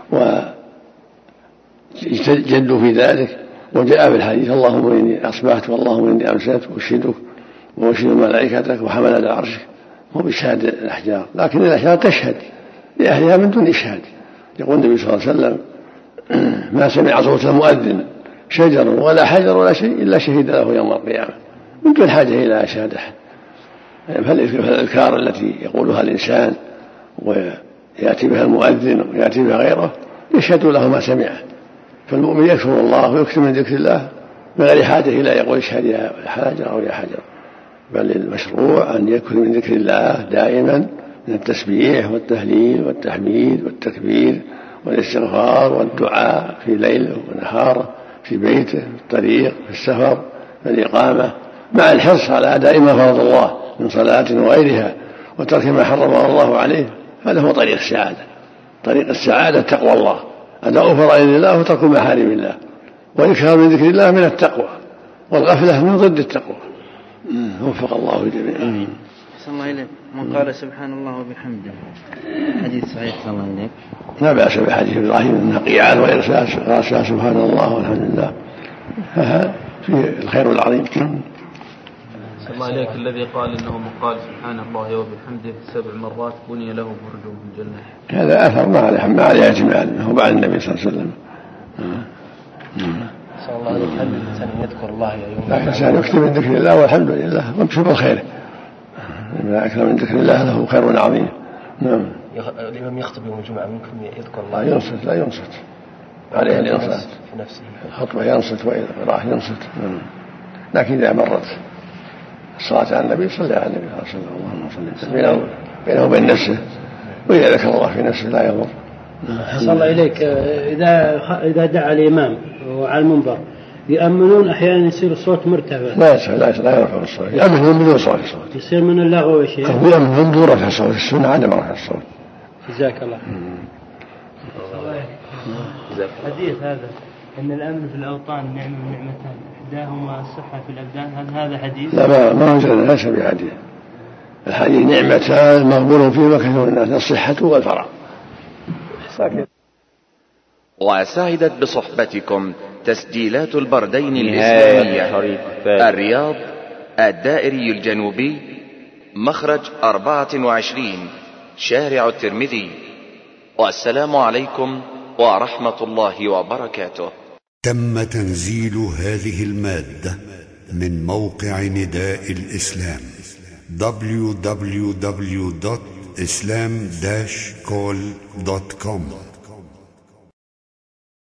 وجدوا في ذلك. وجاء في الحديث: اللهم إني أصبحت واللهم إني أمسيت أشهدك وأشهد ملائكتك وحملة عرشك. هو بشهادة الأحجار، لكن الأحجار تشهد لأهلها من دون إشهاد. يقول النبي صلى الله عليه وسلم: ما سمع صوت المؤذن شجر ولا حجر ولا شيء إلا شهد له يوم القيامة، من دون حاجة إلى أشهاد أحد. فالأذكار التي يقولها الإنسان ويأتي بها المؤذن ويأتي بها غيره يشهد له ما سمعه. فالمؤمن يذكر الله ويكثر من ذكر الله من غير حاجة إلى يقول اشهد يا حجر أو يا حجر، بل المشروع أن يكثر من ذكر الله دائما، من التسبيح والتهليل والتحميد والتكبير والاستغفار والدعاء في ليل ونهار، في بيته، في الطريق، في السفر، في الإقامة، مع الحرص على أداء ما فرض الله من صلاة وغيرها وترك ما حرمه الله عليه. هذا هو طريق السعادة. طريق السعادة تقوى الله، أداء فرائض الله وترك محارم الله، والإكثار من ذكر الله من التقوى، والغفلة من ضد التقوى. وفق الله الجميع. صلى الله عليه من قال سبحان الله وبحمده حديث صحيح صلى الله عليه لا بأس بحديث إبراهيم أنها قيعان وإرساس سبحان الله والحمد لله، فهذا فيه الخير العظيم. صلى الله عليك الذي قال إنه من قال سبحان الله وبحمده 7 مرات بني له برج من الجنة، هذا أثر ما عليه اعتماد، هو بعد النبي صلى الله عليه وسلم. صلى الله عليه وسلم الإنسان يذكر الله يا يوم، لكن الإنسان يكتب من ذكر الله والحمد لله وابشر بالخير، ما أكثر من ذكر الله له خير عظيم. نعم. الإمام يخطب يوم الجمعة ممكن يذكر الله؟ لا ينصت عليه الإنصات في نفسه، الخطبة ينصت وإذا قرأه ينصت. لكن إذا مرت الصلاة على النبي صلى على النبي صلى الله عليه وسلم بينه وبين نفسه، وإذا ذكر الله في نفسه لا يضر. صلى الله إليك إذا دعا الإمام وعلى المنبر يأمنون أحيانا يصير الصوت مرتفع، لا يرفع الصوت، يأمنون بدون صوت يصير من اللغو شيء، يأمنون بدون رفع الصوت، السنة عدم رفع الصوت. جزاك الله. حديث هذا أن الأمن في الأوطان نعمة من نعمتان إحداهما الصحة في الأبدان، هذا حديث؟ لا ما نزل، ليس بحديث. الحديث نعمتان مغبون فيما كثير الناس، الصحة والفراغ. وسعدت بصحبتكم تسجيلات البردين الإسلامية، الرياض، الدائري الجنوبي، مخرج 24، شارع الترمذي. والسلام عليكم ورحمة الله وبركاته. تم تنزيل هذه المادة من موقع نداء الإسلام www.islam-call.com